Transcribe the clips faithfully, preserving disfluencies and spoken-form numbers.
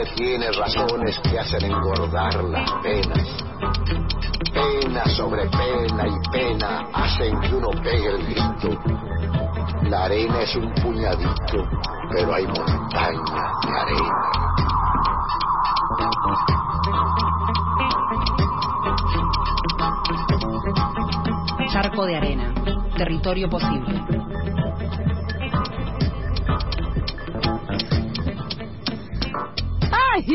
tiene razones que hacen engordar las penas. Pena sobre pena y pena hacen que uno pegue el grito. La arena es un puñadito, pero hay montañas de arena. Charco de arena, territorio posible. ¡Ay!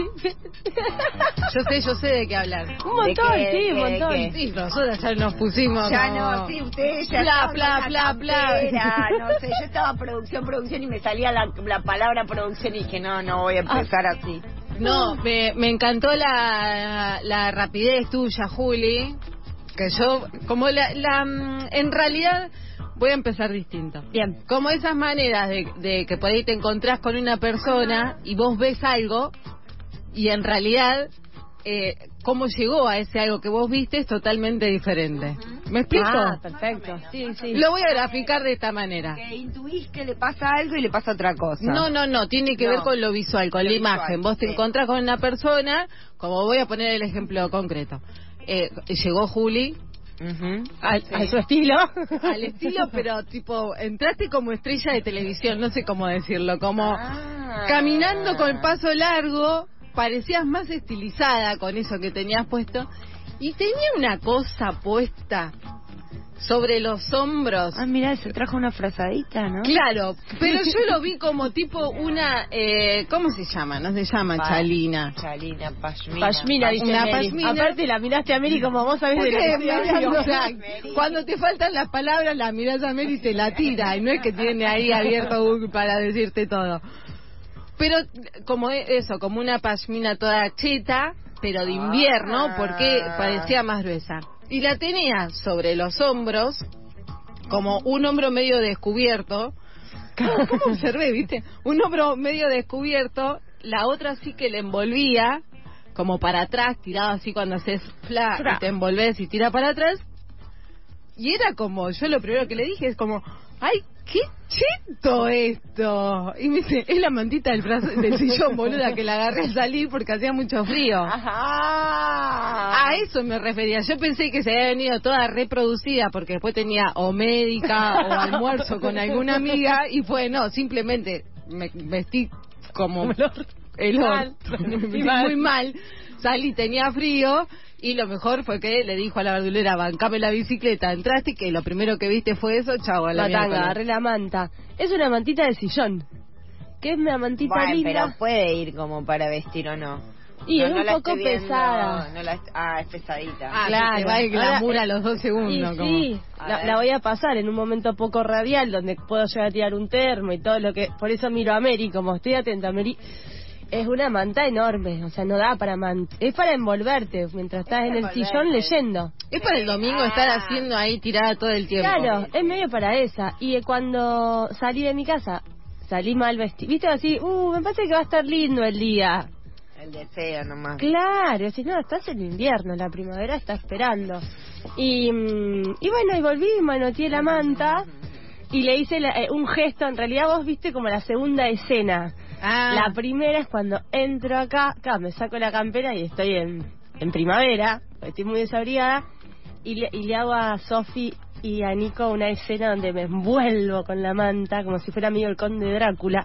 Yo sé, yo sé de qué hablar. Un montón, ¿De qué, sí, de un qué, montón. de qué? Sí, nosotros ya nos pusimos Ya como... no, sí, ustedes ya Bla, estaban bla, con bla, la bla. campera, no sé, yo estaba producción, producción y me salía la, la palabra producción y dije, no, no voy a empezar Ah. así. No, me, me encantó la, la rapidez tuya, Juli, que yo, como la, la, mm, en realidad, voy a empezar distinto. Bien. Como esas maneras de, de que por ahí te encontrás con una persona y vos ves algo y en realidad, eh, cómo llegó a ese algo que vos viste es totalmente diferente. ¿Me explico? Ah, perfecto. Sí, sí. Lo voy a graficar de esta manera. Que intuís que le pasa algo y le pasa otra cosa. No, no, no, tiene que No. ver con lo visual, con Lo la visual, imagen. Vos te sí. encontrás con una persona, como voy a poner el ejemplo concreto. Eh, llegó Juli, Uh-huh. Al, Sí. a su estilo. al estilo, pero tipo, entraste como estrella de televisión, no sé cómo decirlo, como Ah. caminando con el paso largo, parecías más estilizada con eso que tenías puesto, y tenía una cosa puesta sobre los hombros. Ah, mira, se trajo una frazadita, ¿no? Claro, pero yo lo vi como tipo una, eh, ¿cómo se llama? No se llama Pa- chalina. Chalina, pashmina. Pashmina, dice Una Mary. pashmina. Aparte la miraste a Mary como vos sabés de lo Porque que me- estoy hablando. o sea, cuando te faltan las palabras, la mirás a Mary y te la tira, y no es que tiene ahí abierto Google para decirte todo. Pero como e- eso, como una pashmina toda cheta, pero de invierno, Ah. porque parecía más gruesa. Y la tenía sobre los hombros, como un hombro medio descubierto. ¿Cómo, cómo observé, viste? Un hombro medio descubierto, la otra sí que le envolvía, como para atrás, tirado así cuando haces fla, Fra. y te envolves y tira para atrás. Y era como, yo lo primero que le dije es como, ¡ay, qué cheto esto! Y me dice, es la mantita del, brazo, del sillón, boluda, que la agarré al salir porque hacía mucho frío. Ajá. A eso me refería. Yo pensé que se había venido toda reproducida porque después tenía o médica o almuerzo con alguna amiga y fue, no, simplemente me vestí como el Mal. orto. Me vestí muy mal. Salí, tenía frío y lo mejor fue que le dijo a la verdulera, bancame la bicicleta, entraste y que lo primero que viste fue eso, chau, a la Matanga, miércoles. agarré la manta. Es una mantita de sillón. Que es una mantita Bueno, linda. pero puede ir como para vestir o no. Y No, es no un la poco estoy viendo, pesada. no la est- ah, es pesadita. Ah, Claro. se te va el Ahora, glamour a eh, los dos segundos. Y como... sí, A la, ver. la voy a pasar en un momento poco radial donde puedo llegar a tirar un termo y todo lo que... Por eso miro a Mary, como estoy atenta a Mary. Es una manta enorme, o sea, no da para manta. Es para envolverte mientras estás en el envolverte. sillón leyendo. Es para el domingo estar Ah. haciendo ahí tirada todo el tiempo. Claro, es medio para esa. Y eh, cuando salí de mi casa, salí mal vestida. ¿Viste? Así, uh, me parece que va a estar lindo el día. El deseo nomás. Claro, si no, estás en invierno, la primavera está esperando. Y, mm, y bueno, y volví, manoteé la manta y le hice la- eh, un gesto. En realidad vos viste como la segunda escena. Ah. La primera es cuando entro acá, acá me saco la campera y estoy en, en primavera, estoy muy desabrigada, y le, y le hago a Sofi y a Nico una escena donde me envuelvo con la manta, como si fuera amigo el conde Drácula.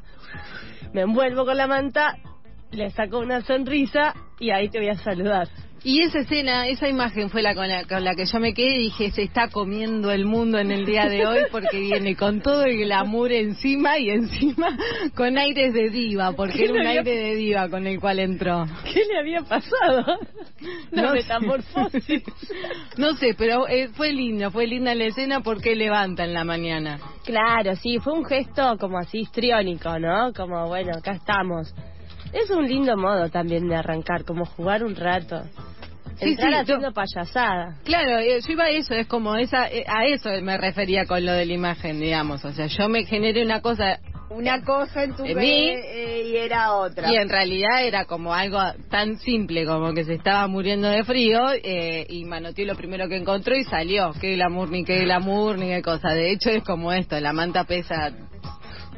Me envuelvo con la manta, le saco una sonrisa y ahí te voy a saludar. Y esa escena, esa imagen fue la con, la con la que yo me quedé y dije, se está comiendo el mundo en el día de hoy porque viene con todo el glamour encima y encima con aires de diva, porque ¿Qué era un le había- aire de diva con el cual entró. ¿Qué le había pasado? No Una sé. metamorfosis. No sé, pero eh, fue linda, fue linda la escena porque levanta en la mañana. Claro, sí, fue un gesto como así histriónico, ¿no? Como, bueno, acá estamos. Es un lindo modo también de arrancar, como jugar un rato. Sí, Entrar sí, haciendo yo- payasada. Claro, eh, yo iba a eso, es como esa, eh, a eso me refería con lo de la imagen, digamos. O sea, yo me generé una cosa Una cosa en tu En pe- mí. eh, y era otra. y en realidad era como algo tan simple como que se estaba muriendo de frío eh, y manoteó lo primero que encontró y salió. Qué glamour, ni qué glamour, ni qué cosa. De hecho es como esto, la manta pesa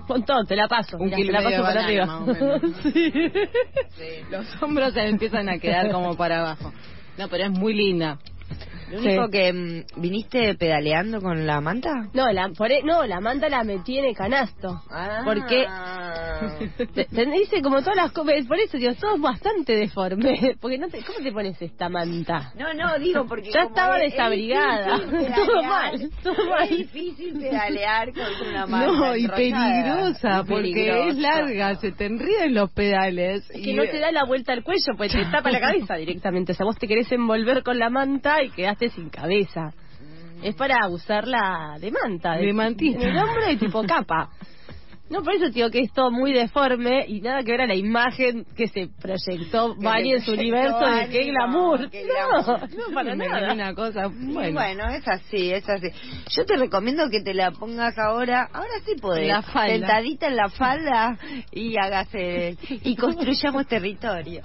montón, te la paso. Un Mirá, kilo te la y medio paso de para banana, arriba. más o menos. Sí. Sí, los hombros se empiezan a quedar como para abajo. No, pero es muy linda. Lo único Sí. que mm, viniste pedaleando con la manta. No, la, por, e- no, la manta la metí en el canasto. Ah. Porque te, te dice como todas las cosas, por eso digo, todo es bastante deforme. Porque no te, ¿cómo te pones esta manta? No, no, digo porque Ya como estaba es- desabrigada. es difícil Todo pedalear, mal, todo mal. Es difícil pedalear con una manta No, y enrollada. peligrosa, Y porque peligroso. es larga, se te enríen los pedales. Es que y- no te da la vuelta al cuello, pues te tapa la cabeza directamente. O sea, vos te querés envolver con la manta y quedaste sin cabeza. Es para usarla de manta. De mantita. En el hombro y tipo capa. No, por eso digo que es todo muy deforme y nada que ver a la imagen que se proyectó Que Vani le en su proyectó universo de Vani, qué no, glamour. qué No, glamour. no para Me nada. viene una cosa, Y bueno, bueno, es así, es así. Yo te recomiendo que te la pongas ahora, ahora sí podés, En la falda. sentadita en la falda y hagas el- y construyamos territorio.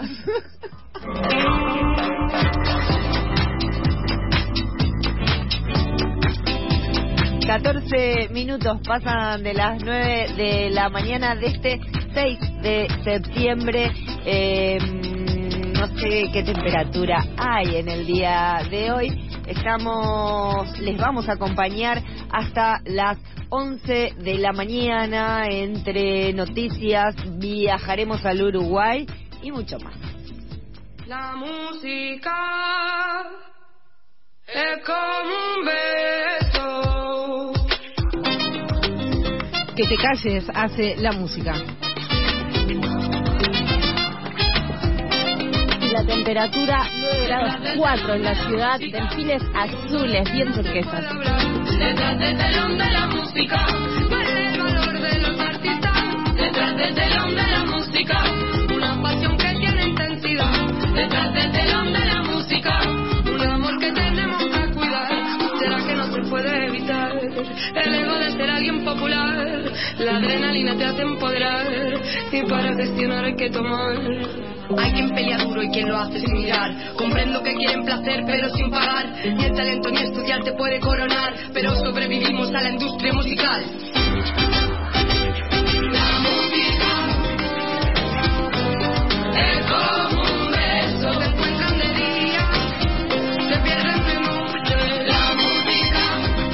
catorce minutos pasan de las nueve de la mañana de este seis de septiembre. Eh, no sé qué temperatura hay en el día de hoy. Estamos, les vamos a acompañar hasta las once de la mañana entre noticias, viajaremos al Uruguay y mucho más. La música es como un beso. que te calles hace la música. La temperatura nueve grados cuatro en la ciudad, delfines azules, bien turquesas. Detrás del telón de la música, ¿cuál es el valor de los artistas? Detrás del telón de la música, una pasión que tiene intensidad. Detrás del telón de la música, un amor que tenemos que cuidar. ¿Será que no se puede evitar el ego de ser alguien popular? La adrenalina te hace empoderar y para gestionar hay que tomar. Hay quien pelea duro y quien lo hace sin mirar. Comprendo que quieren placer pero sin pagar. Ni el talento ni estudiar te puede coronar, pero sobrevivimos a la industria musical. La música es como un beso. Te encuentran de día, te pierden de noche. La música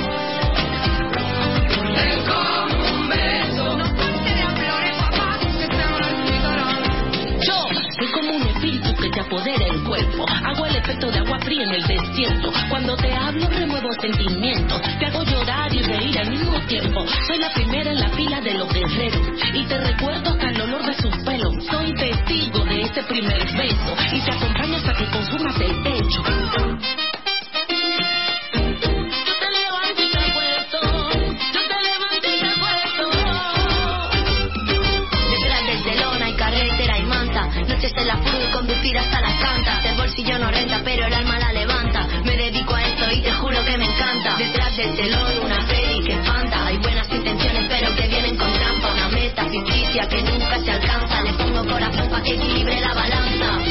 es como un beso. No ponte de flores, papá, que te van a explicar. Yo soy como un espíritu que te apodera el cuerpo. Hago el efecto de agua fría en el desierto. Cuando te hablo remuevo sentimientos. Te hago llorar y reír al mismo tiempo. Soy la primera en la fila de los guerreros. Y te recuerdo hasta el olor de sus pelos. Soy testigo de ese primer beso. Y te acompaño hasta que consumas el techo. Yo te levanto y te acuesto. Yo te levanto y te acuesto. Detrás del telón hay carretera y manta. Noches en la furgo y conducir hasta las cantas. El bolsillo no renta pero el alma la levanta. Me dedico a esto y te juro que me encanta. Detrás del telón una serie que espanta. Hay buenas intenciones pero que vienen con trampa. Una meta ficticia que nunca se alcanza. Le pongo corazón para que equilibre la balanza.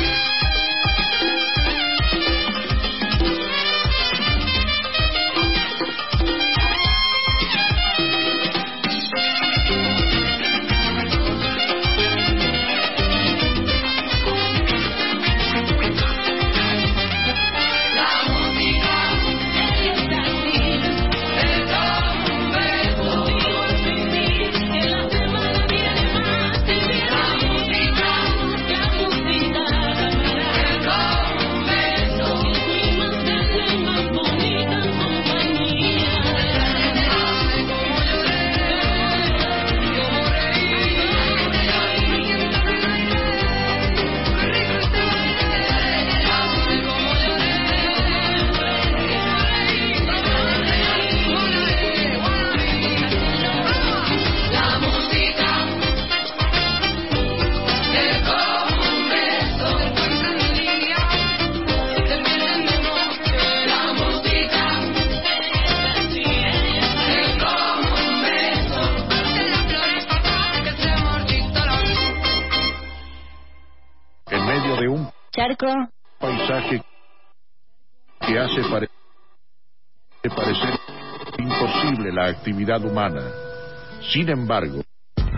En medio de un Charco. paisaje que hace pare- parecer imposible la actividad humana. Sin embargo,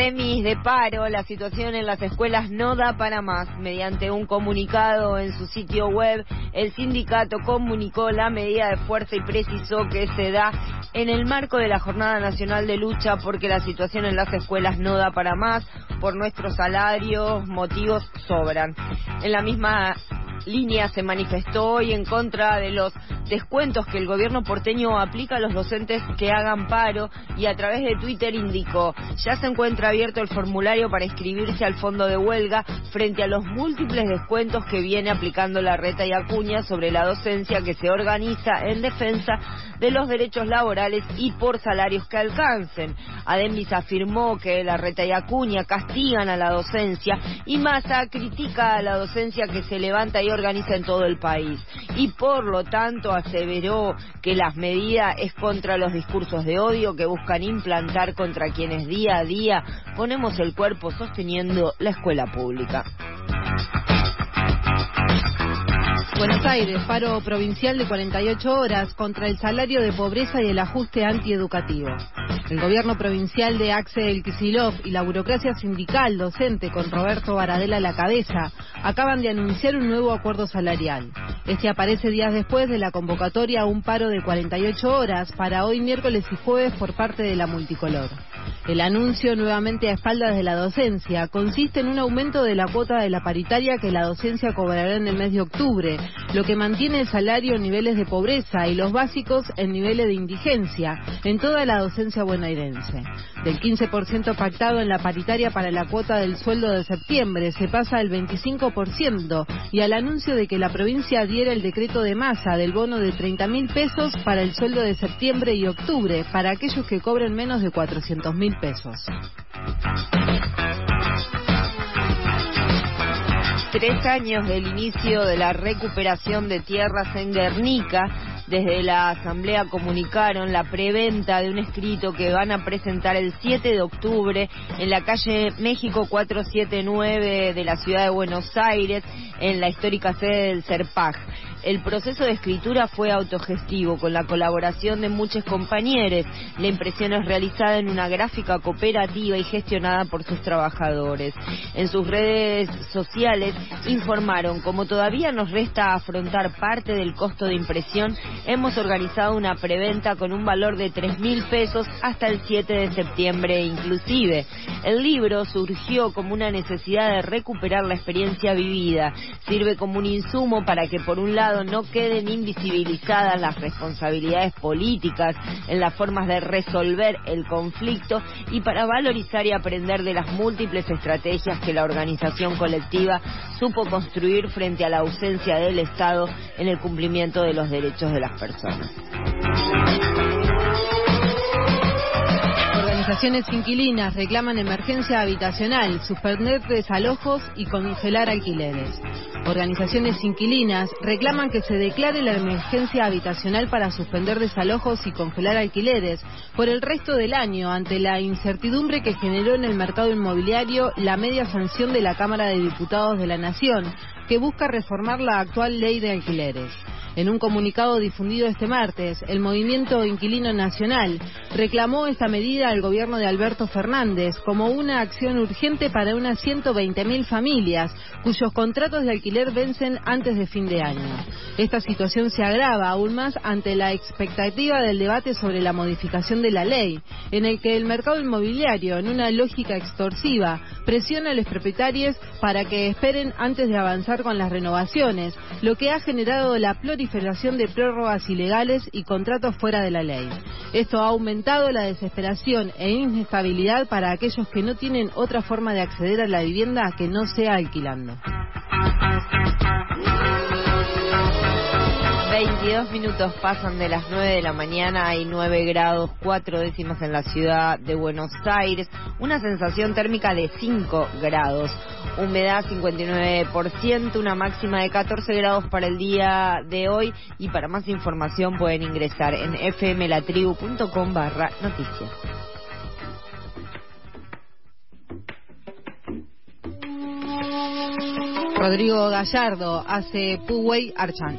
remis de paro, la situación en las escuelas no da para más. Mediante un comunicado en su sitio web, el sindicato comunicó la medida de fuerza y precisó que se da en el marco de la Jornada Nacional de Lucha porque la situación en las escuelas no da para más, por nuestros salarios, motivos sobran. En la misma línea se manifestó hoy en contra de los descuentos que el gobierno porteño aplica a los docentes que hagan paro y a través de Twitter indicó: ya se encuentra abierto el formulario para inscribirse al fondo de huelga frente a los múltiples descuentos que viene aplicando la Reta y Acuña sobre la docencia que se organiza en defensa de los derechos laborales y por salarios que alcancen. Además afirmó que la Reta y Acuña castigan a la docencia y Massa critica a la docencia que se levanta y organiza en todo el país, y por lo tanto aseveró que las medidas es contra los discursos de odio que buscan implantar contra quienes día a día ponemos el cuerpo sosteniendo la escuela pública. Buenos Aires, paro provincial de cuarenta y ocho horas contra el salario de pobreza y el ajuste antieducativo. El gobierno provincial de Axel Kicillof y la burocracia sindical docente con Roberto Baradel a la cabeza acaban de anunciar un nuevo acuerdo salarial. Este aparece días después de la convocatoria a un paro de cuarenta y ocho horas para hoy miércoles y jueves por parte de la multicolor. El anuncio, nuevamente a espaldas de la docencia, consiste en un aumento de la cuota de la paritaria que la docencia cobrará en el mes de octubre, lo que mantiene el salario en niveles de pobreza y los básicos en niveles de indigencia en toda la docencia bonaerense. Del quince por ciento pactado en la paritaria para la cuota del sueldo de septiembre se pasa al veinticinco por ciento y al anuncio de que la provincia adhiera el decreto de Massa del bono de treinta mil pesos para el sueldo de septiembre y octubre para aquellos que cobren menos de cuatrocientos mil pesos. Tres años del inicio de la recuperación de tierras en Guernica. Desde la Asamblea comunicaron la preventa de un escrito que van a presentar el siete de octubre en la calle México cuatrocientos setenta y nueve de la ciudad de Buenos Aires, en la histórica sede del CERPAG. El proceso de escritura fue autogestivo, con la colaboración de muchos compañeros. La impresión es realizada en una gráfica cooperativa y gestionada por sus trabajadores. En sus redes sociales informaron: como todavía nos resta afrontar parte del costo de impresión, hemos organizado una preventa con un valor de tres mil pesos hasta el siete de septiembre inclusive. El libro surgió como una necesidad de recuperar la experiencia vivida. Sirve como un insumo para que, por un lado, no queden invisibilizadas las responsabilidades políticas en las formas de resolver el conflicto y para valorizar y aprender de las múltiples estrategias que la organización colectiva supo construir frente a la ausencia del Estado en el cumplimiento de los derechos de las personas. Organizaciones inquilinas reclaman emergencia habitacional, suspender desalojos y congelar alquileres. Organizaciones inquilinas reclaman que se declare la emergencia habitacional para suspender desalojos y congelar alquileres por el resto del año ante la incertidumbre que generó en el mercado inmobiliario la media sanción de la Cámara de Diputados de la Nación, que busca reformar la actual ley de alquileres. En un comunicado difundido este martes, el Movimiento Inquilino Nacional reclamó esta medida al gobierno de Alberto Fernández como una acción urgente para unas ciento veinte mil familias cuyos contratos de alquiler vencen antes de fin de año. Esta situación se agrava aún más ante la expectativa del debate sobre la modificación de la ley, en el que el mercado inmobiliario, en una lógica extorsiva, presiona a los propietarios para que esperen antes de avanzar con las renovaciones, lo que ha generado la proliferación de prórrogas ilegales y contratos fuera de la ley. Esto ha aumentado la desesperación e inestabilidad para aquellos que no tienen otra forma de acceder a la vivienda que no sea alquilando. veintidós minutos pasan de las nueve de la mañana, hay nueve grados cuatro décimas en la ciudad de Buenos Aires, una sensación térmica de cinco grados, humedad cincuenta y nueve por ciento, una máxima de catorce grados para el día de hoy, y para más información pueden ingresar en fmlatribu.com barra noticias. Rodrigo Gallardo hace Puway Archan.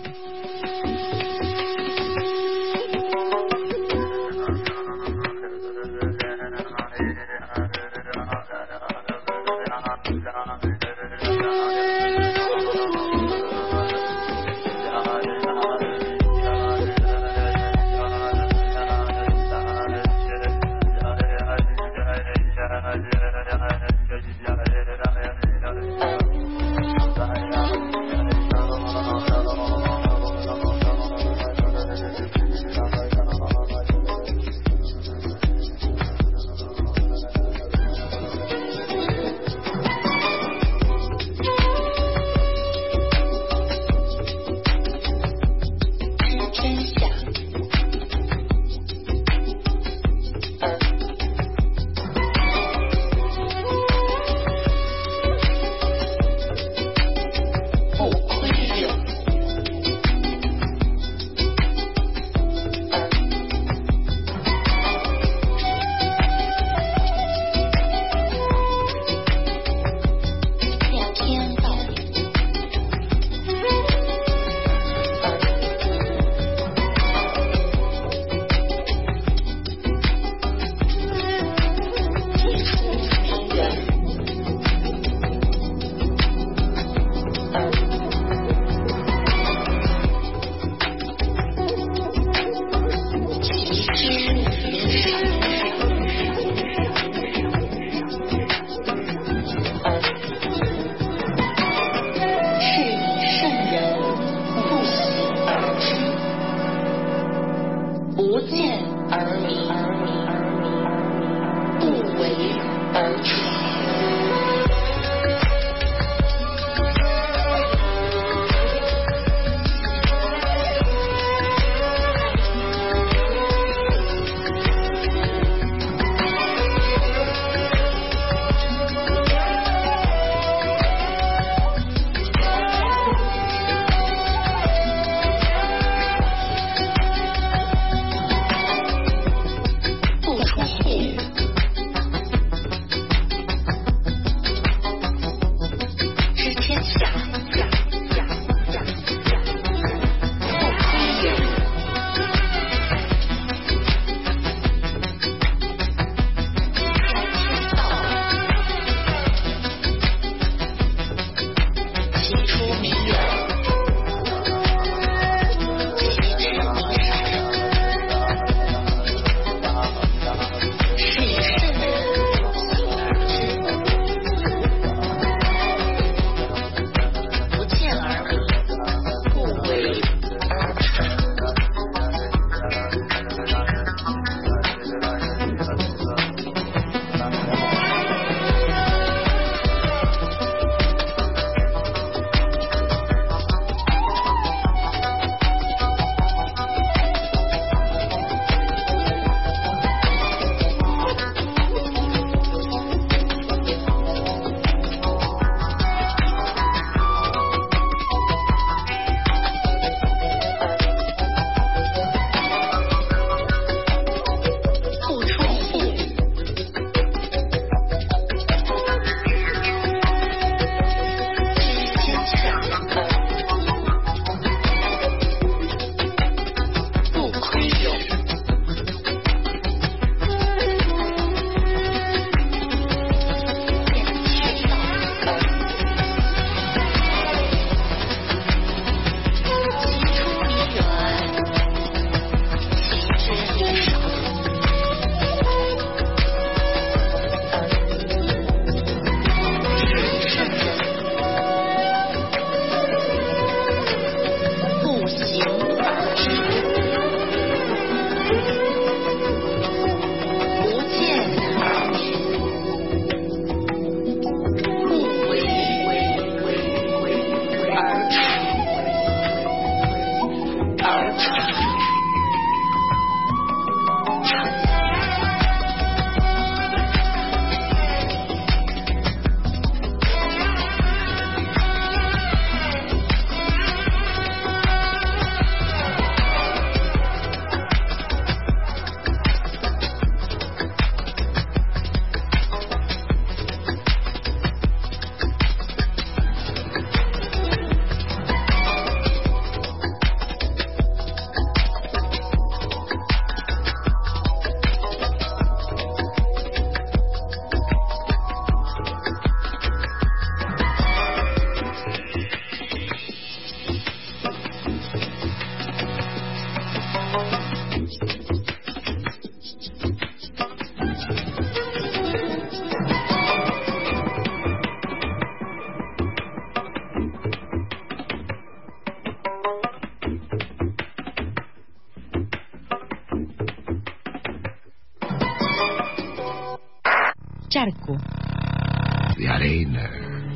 charco de arena.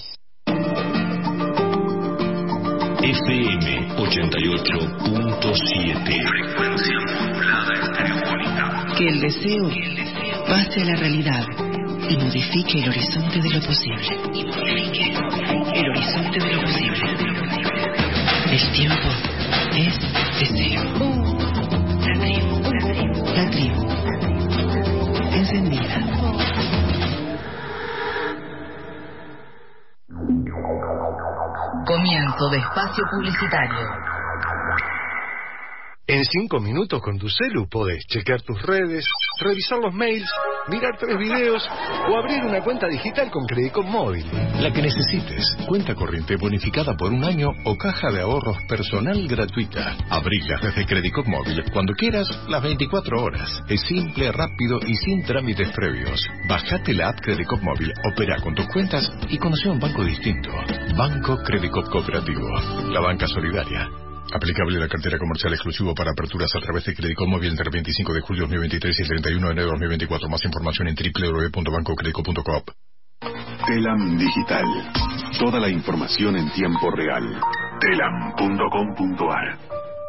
F M ochenta y ocho punto siete. Frecuencia modulada estereofónica. Que el deseo pase a la realidad y modifique el horizonte de lo posible. Y modifique el horizonte de lo posible. El tiempo es deseo. La tribu, la tribu, la tribu. Encendida. Comienzo de espacio publicitario. En cinco minutos con tu celu podés chequear tus redes, revisar los mails, mirar tres videos o abrir una cuenta digital con Credicop Móvil. La que necesites. Cuenta corriente bonificada por un año o caja de ahorros personal gratuita. Abrilas desde Credicop Móvil cuando quieras, las veinticuatro horas. Es simple, rápido y sin trámites previos. Bajate la app Credicop Móvil, opera con tus cuentas y conoce un banco distinto. Banco Credicop Cooperativo. La banca solidaria. Aplicable la cartera comercial exclusivo para aperturas a través de Credicop Móvil entre el veinticinco de julio de dos mil veintitrés y el treinta y uno de enero de dos mil veinticuatro. Más información en doble u doble u doble u punto banco credicop punto coop. Telam Digital. Toda la información en tiempo real. telam punto com punto ar.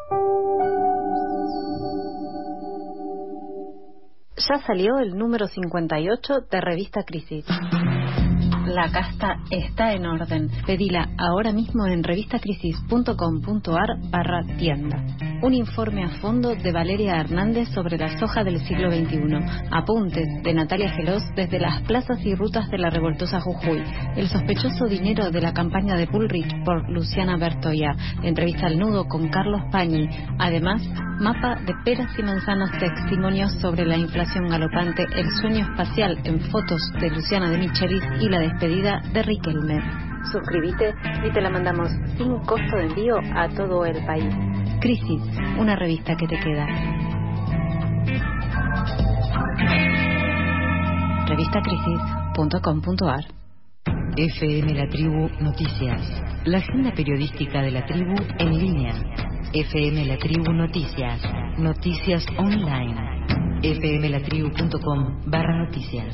Ya salió el número cincuenta y ocho de Revista Crisis. La casta está en orden. Pedila ahora mismo en revistacrisis punto com punto ar barra tienda. Un informe a fondo de Valeria Hernández sobre la soja del siglo veintiuno. Apuntes de Natalia Gelos desde las plazas y rutas de la revoltosa Jujuy. El sospechoso dinero de la campaña de Bullrich por Luciana Bertoia. Entrevista al nudo con Carlos Pañi. Además, mapa de peras y manzanas, testimonios sobre la inflación galopante, el sueño espacial en fotos de Luciana de Michelis y la despedida de Riquelme. Suscríbete y te la mandamos sin costo de envío a todo el país. Crisis, una revista que te queda. revistacrisis punto com punto ar. F M La Tribu Noticias. La agenda periodística de la tribu en línea. F M La Tribu Noticias. Noticias online. f m la tribu punto com barra noticias.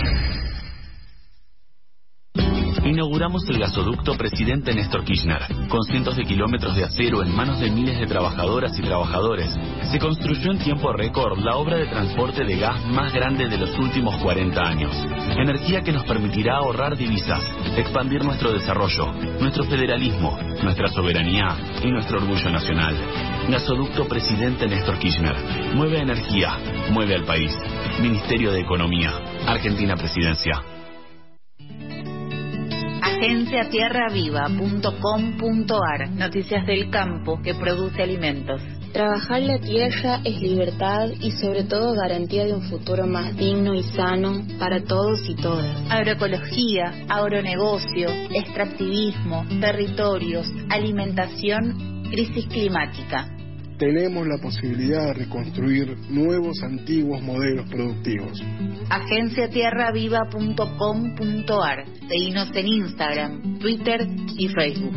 Inauguramos el gasoducto Presidente Néstor Kirchner, con cientos de kilómetros de acero en manos de miles de trabajadoras y trabajadores. Se construyó en tiempo récord la obra de transporte de gas más grande de los últimos cuarenta años. Energía que nos permitirá ahorrar divisas, expandir nuestro desarrollo, nuestro federalismo, nuestra soberanía y nuestro orgullo nacional. Gasoducto Presidente Néstor Kirchner. Mueve energía, mueve al país. Ministerio de Economía, Argentina Presidencia. agencia tierra viva punto com punto ar. Noticias del campo que produce alimentos. Trabajar la tierra es libertad y sobre todo garantía de un futuro más digno y sano para todos y todas. Agroecología, agronegocio, extractivismo, territorios, alimentación, crisis climática. Tenemos la posibilidad de reconstruir nuevos antiguos modelos productivos. agencia tierra viva punto com punto ar. Seguinos en Instagram, Twitter y Facebook.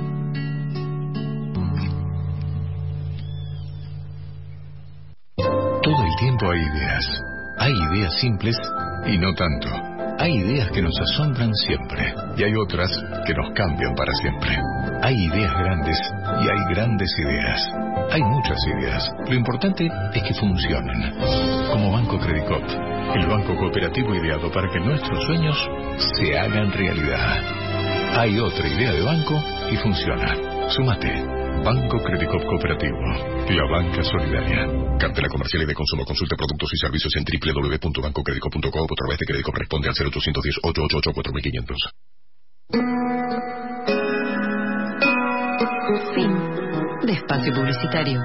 Todo el tiempo hay ideas. Hay ideas simples y no tanto. Hay ideas que nos asombran siempre y hay otras que nos cambian para siempre. Hay ideas grandes y hay grandes ideas. Hay muchas ideas. Lo importante es que funcionen. Como Banco Credicop, el banco cooperativo ideado para que nuestros sueños se hagan realidad. Hay otra idea de banco y funciona. Súmate. Banco Credicop Cooperativo, la banca solidaria. Cartera comercial y de consumo. Consulte productos y servicios en doble u doble u doble u punto banco credicop punto com o a través de Credicop. Responde al cero ochocientos diez, ochocientos ochenta y ocho, cuatro mil quinientos. Fin de espacio publicitario.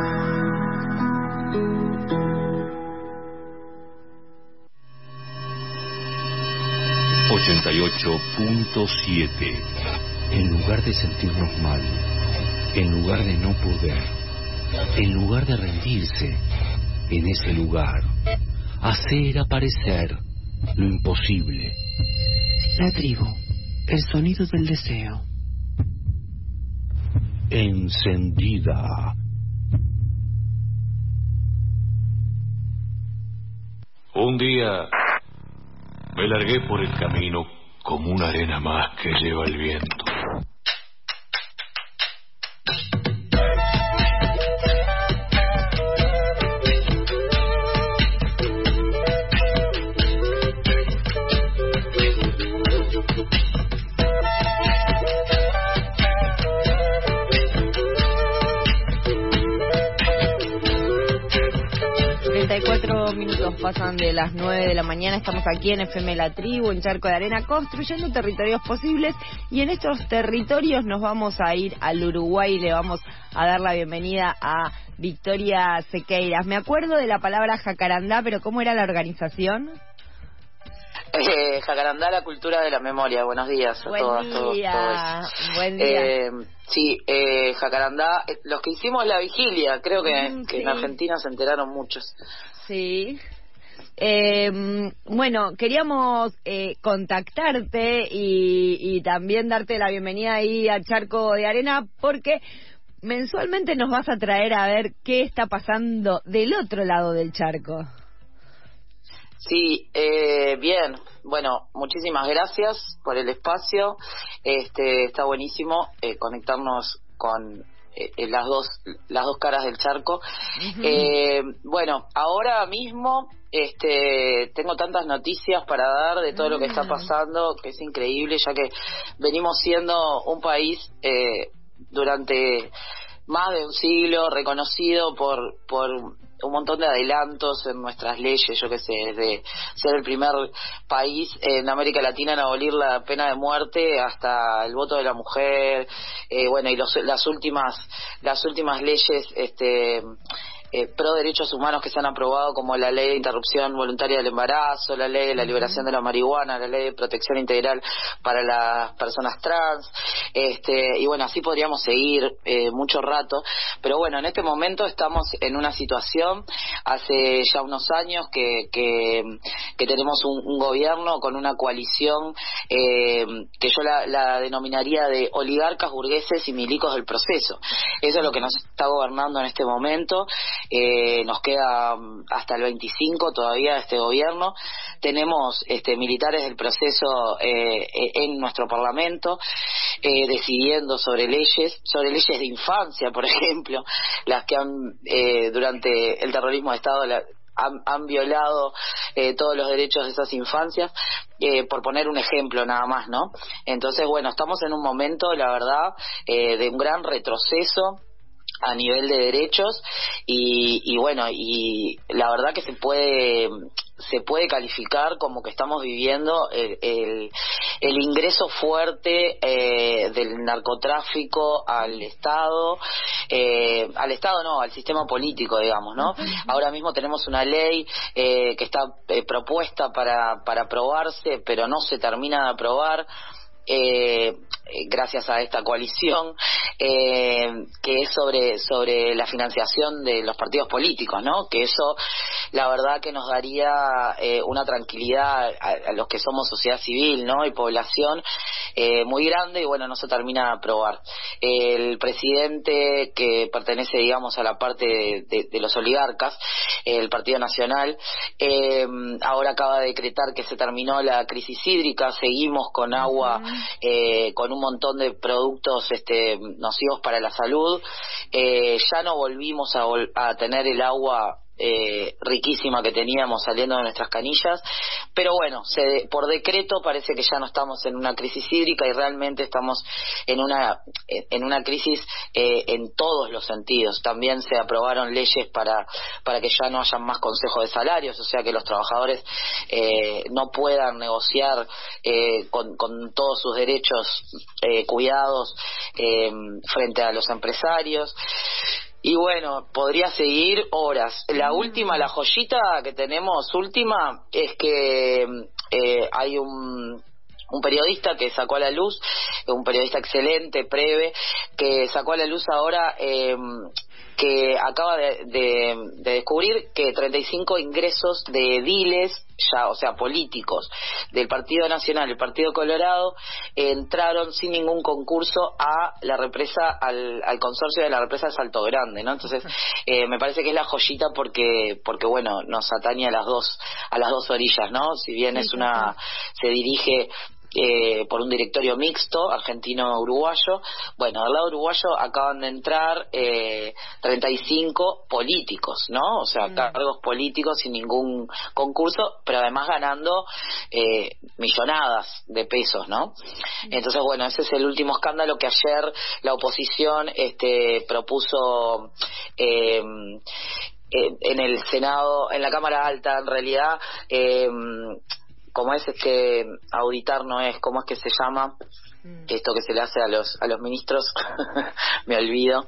ochenta y ocho punto siete. En lugar de sentirnos mal, en lugar de no poder, en lugar de rendirse, en ese lugar, hacer aparecer lo imposible. La tribu, el sonido del deseo. Encendida. Un día Me largué por el camino como una arena más que lleva el viento. treinta y cuatro minutos pasan de las nueve de la mañana. Estamos aquí en F M La Tribu, en Charco de Arena, construyendo territorios posibles. Y en estos territorios nos vamos a ir al Uruguay y le vamos a dar la bienvenida a Victoria Sequeiras. Me acuerdo de la palabra jacarandá, pero ¿cómo era la organización? Eh, Jacarandá, la cultura de la memoria. Buenos días a Buen todas, día. todos, todos. Buen día. Eh, sí, eh, Jacarandá, eh, los que hicimos la vigilia, creo que, Mm, que sí. en Argentina se enteraron muchos. Sí. Eh, bueno, queríamos eh, contactarte y, y también darte la bienvenida ahí a Charco de Arena, porque mensualmente nos vas a traer a ver qué está pasando del otro lado del charco. Sí, eh, bien. Bueno, muchísimas gracias por el espacio. Este, está buenísimo eh, conectarnos con eh, las dos las dos caras del charco. Uh-huh. Eh, bueno, ahora mismo este, tengo tantas noticias para dar de todo lo que está pasando, que es increíble, ya que venimos siendo un país eh, durante más de un siglo reconocido por por un montón de adelantos en nuestras leyes, yo qué sé, desde ser el primer país en América Latina en abolir la pena de muerte hasta el voto de la mujer, eh, bueno, y los, las últimas las últimas leyes este eh, pro derechos humanos que se han aprobado, como la ley de interrupción voluntaria del embarazo, la ley de la liberación de la marihuana, la ley de protección integral para las personas trans, este y bueno, así podríamos seguir eh, mucho rato, pero bueno, en este momento estamos en una situación, hace ya unos años que que, que tenemos un, un gobierno con una coalición eh, que yo la, la denominaría de oligarcas, burgueses y milicos del proceso. Eso es lo que nos está gobernando en este momento. Eh, nos queda hasta el veinticinco todavía de este gobierno. Tenemos este, militares del proceso eh, en nuestro parlamento eh, decidiendo sobre leyes, sobre leyes de infancia, por ejemplo, las que han eh, durante el terrorismo de Estado la, han, han violado eh, todos los derechos de esas infancias, eh, por poner un ejemplo nada más, ¿no? Entonces, bueno, estamos en un momento, la verdad, eh, de un gran retroceso a nivel de derechos y, y bueno, y la verdad que se puede se puede calificar como que estamos viviendo el, el, el ingreso fuerte eh, del narcotráfico al Estado, eh, al Estado no, al sistema político, digamos, ¿no? Uh-huh. Ahora mismo tenemos una ley eh, que está eh, propuesta para, para aprobarse, pero no se termina de aprobar. Eh, gracias a esta coalición eh, que es sobre sobre la financiación de los partidos políticos, ¿no? Que eso la verdad que nos daría eh, una tranquilidad a, a los que somos sociedad civil, ¿no? Y población eh, muy grande, y bueno, no se termina de aprobar. El presidente, que pertenece, digamos, a la parte de, de, de los oligarcas, el Partido Nacional, eh, ahora acaba de decretar que se terminó la crisis hídrica, seguimos con agua, eh, con un montón de productos este, nocivos para la salud, eh, ya no volvimos a, vol- a tener el agua Eh, riquísima que teníamos saliendo de nuestras canillas, pero bueno, se, por decreto parece que ya no estamos en una crisis hídrica y realmente estamos en una en una crisis eh, en todos los sentidos. También se aprobaron leyes para para que ya no haya más consejos de salarios, o sea que los trabajadores eh, no puedan negociar eh, con, con todos sus derechos eh, cuidados eh, frente a los empresarios. Y bueno, podría seguir horas. La última, la joyita que tenemos última, es que eh, hay un, un periodista que sacó a la luz, un periodista excelente, Preve, que sacó a la luz ahora eh, que acaba de, de, de descubrir que treinta y cinco ingresos de ediles, ya, o sea, políticos, del Partido Nacional, el Partido Colorado, eh, entraron sin ningún concurso a la represa, al, al consorcio de la represa de Salto Grande, ¿no? Entonces, eh, me parece que es la joyita porque, porque bueno, nos atañe a las dos, a las dos orillas, ¿no? Si bien es una, se dirige Eh, por un directorio mixto argentino-uruguayo. Bueno, al lado uruguayo acaban de entrar eh, treinta y cinco políticos, ¿no? O sea, mm. cargos políticos sin ningún concurso, pero además ganando eh, millonadas de pesos, ¿no? Mm. Entonces, bueno, ese es el último escándalo que ayer la oposición este, propuso eh, en el Senado, en la Cámara Alta, en realidad. eh, como es este auditar no es, ¿cómo es que se llama? Mm. Esto que se le hace a los a los ministros, me olvido.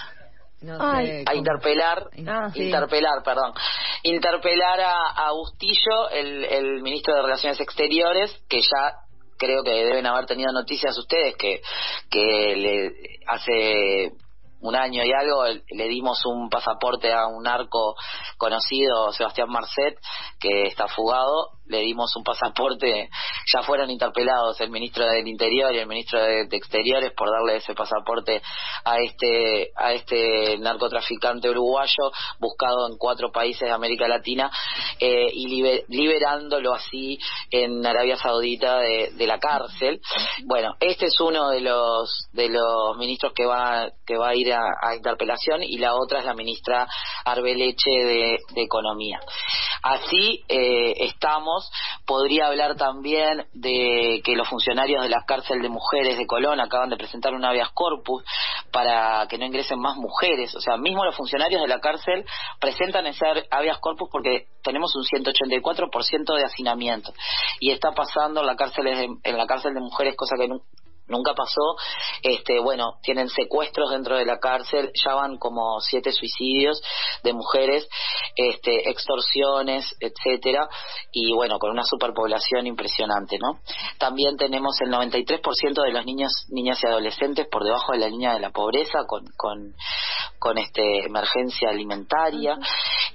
No sé, a interpelar, ah, sí. interpelar, perdón, interpelar a, a Bustillo, el, el ministro de Relaciones Exteriores, que ya creo que deben haber tenido noticias ustedes que que le hace un año y algo le dimos un pasaporte a un narco conocido, Sebastián Marcet, que está fugado. Le dimos un pasaporte, ya fueron interpelados el ministro del Interior y el ministro de, de Exteriores por darle ese pasaporte a este a este narcotraficante uruguayo buscado en cuatro países de América Latina, eh, y liber, liberándolo así en Arabia Saudita de, de la cárcel. Bueno, este es uno de los de los ministros que va que va a ir a, a interpelación, y la otra es la ministra Arbeleche de, de Economía. Así eh, estamos. Podría hablar también de que los funcionarios de la cárcel de mujeres de Colón acaban de presentar un habeas corpus para que no ingresen más mujeres. O sea, mismo los funcionarios de la cárcel presentan ese habeas corpus porque tenemos un ciento ochenta y cuatro por ciento de hacinamiento, y está pasando en la cárcel de, en la cárcel de mujeres, cosa que no nunca pasó. Este, bueno, tienen secuestros dentro de la cárcel, ya van como siete suicidios de mujeres, este, extorsiones, etcétera, y bueno, con una superpoblación impresionante, ¿no? También tenemos el noventa y tres por ciento de los niños, niñas y adolescentes por debajo de la línea de la pobreza, con, con, con este, emergencia alimentaria. Uh-huh.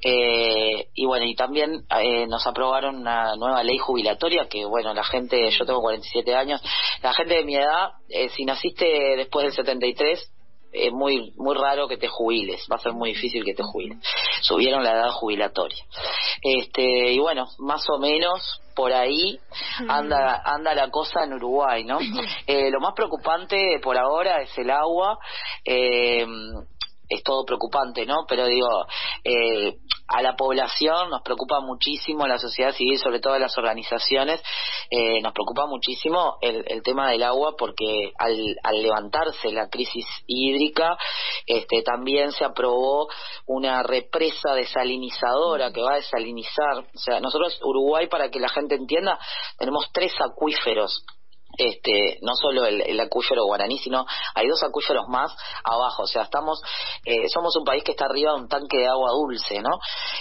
eh, y bueno, y también eh, nos aprobaron una nueva ley jubilatoria que, bueno, la gente, yo tengo cuarenta y siete años, la gente de mi edad, Eh, si naciste después del setenta y tres, es muy muy raro que te jubiles, va a ser muy difícil que te jubiles. Subieron la edad jubilatoria. Este, y bueno, más o menos por ahí anda anda la cosa en Uruguay, ¿no? Eh, lo más preocupante por ahora es el agua. Eh, es todo preocupante, ¿no? Pero digo, eh, a la población nos preocupa muchísimo, a la sociedad civil, sobre todo a las organizaciones, eh, nos preocupa muchísimo el, el tema del agua, porque al, al levantarse la crisis hídrica, este, también se aprobó una represa desalinizadora que va a desalinizar. O sea, nosotros, Uruguay, para que la gente entienda, tenemos tres acuíferos. Este, no solo el, el acuífero guaraní, sino hay dos acuíferos más abajo. O sea, estamos eh, somos un país que está arriba de un tanque de agua dulce, ¿no?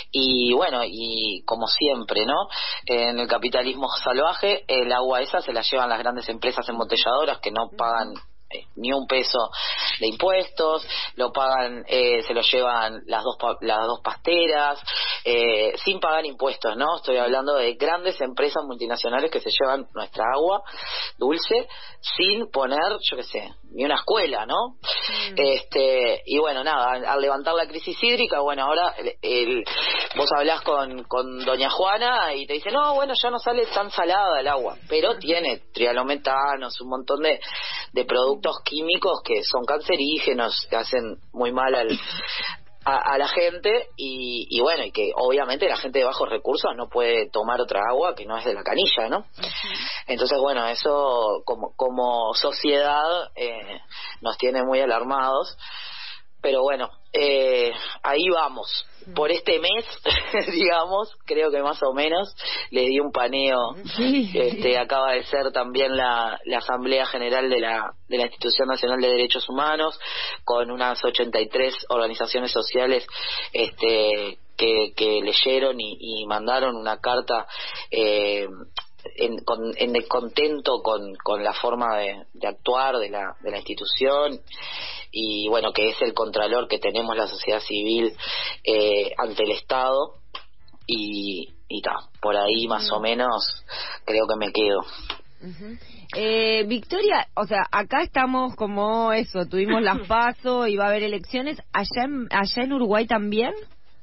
Y bueno, y como siempre, ¿no? En el capitalismo salvaje, el agua esa se la llevan las grandes empresas embotelladoras que no pagan eh, ni un peso de impuestos, lo pagan, eh, se lo llevan las dos las dos pasteras, eh, sin pagar impuestos, ¿no? Estoy hablando de grandes empresas multinacionales que se llevan nuestra agua dulce sin poner, yo qué sé, ni una escuela, ¿no? Mm. Este, y bueno, nada, al levantar la crisis hídrica, bueno, ahora el, el, vos hablás con, con doña Juana y te dice, no, bueno, ya no sale tan salada el agua, pero tiene trialometanos, un montón de, de productos químicos que son cancerígenos, que hacen muy mal al A, a la gente, y, y bueno, y que obviamente la gente de bajos recursos no puede tomar otra agua que no es de la canilla, ¿no? Uh-huh. Entonces, bueno, eso como como sociedad eh, nos tiene muy alarmados, pero bueno, eh, ahí vamos. Por este mes, digamos, creo que más o menos, le di un paneo. Sí. Este, acaba de ser también la, la Asamblea General de la, de la Institución Nacional de Derechos Humanos, con unas ochenta y tres organizaciones sociales este, que, que leyeron y, y mandaron una carta eh, en, con, en descontento con, con la forma de, de actuar de la, de la institución, y bueno, que es el contralor que tenemos la sociedad civil eh, ante el Estado, y y ta, por ahí más o menos creo que me quedo. Uh-huh. Eh, Victoria, o sea, acá estamos como eso, tuvimos las PASO y va a haber elecciones. ¿Allá en, allá en Uruguay también?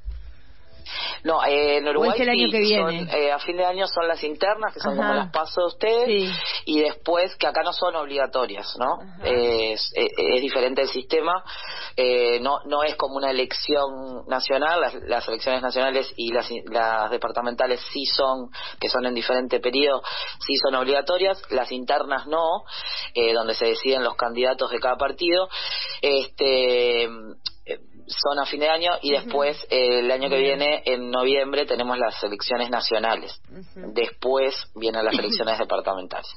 No, eh, en Uruguay ¿O es el año sí, que viene? son, eh, a fin de año son las internas, que son Ajá. como las PASO de ustedes, Sí. y después que acá no son obligatorias, ¿no? Eh, es, es, es diferente el sistema, eh, no no es como una elección nacional, las, las elecciones nacionales y las, las departamentales sí son, que son en diferente periodo, sí son obligatorias, las internas no, eh, donde se deciden los candidatos de cada partido, este... son a fin de año, y después eh, el año que viene, en noviembre, tenemos las elecciones nacionales. Uh-huh. Después vienen las elecciones departamentales.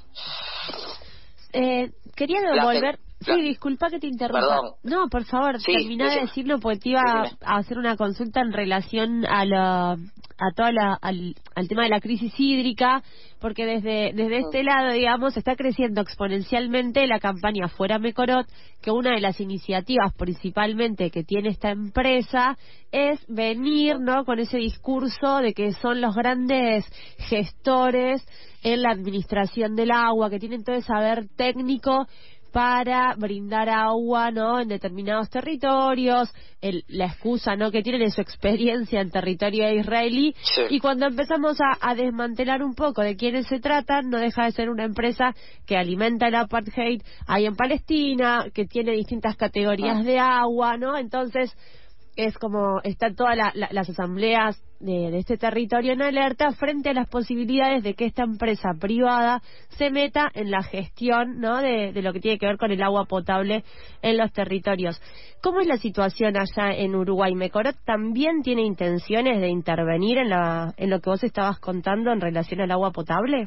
Eh, quería devolver... Sí, la... disculpa que te interrumpa. Perdón. No, por favor, sí, terminá de decirlo porque te iba decime. a hacer una consulta en relación a la, a toda la, al, al tema de la crisis hídrica, porque desde desde este lado, digamos, está creciendo exponencialmente la campaña Fuera Mecorot, que una de las iniciativas principalmente que tiene esta empresa es venir, ¿no?, con ese discurso de que son los grandes gestores en la administración del agua, que tienen todo el saber técnico para brindar agua, ¿no?, en determinados territorios, el, la excusa, ¿no?, que tienen de su experiencia en territorio israelí, sí. Y cuando empezamos a, a desmantelar un poco de quiénes se tratan, no deja de ser una empresa que alimenta el apartheid ahí en Palestina, que tiene distintas categorías ah. de agua, ¿no? Entonces es como están todas la, la, las asambleas de, de este territorio en alerta frente a las posibilidades de que esta empresa privada se meta en la gestión, ¿no?, de, de lo que tiene que ver con el agua potable en los territorios. ¿Cómo es la situación allá en Uruguay? ¿Mecorot también tiene intenciones de intervenir en, la, en lo que vos estabas contando en relación al agua potable?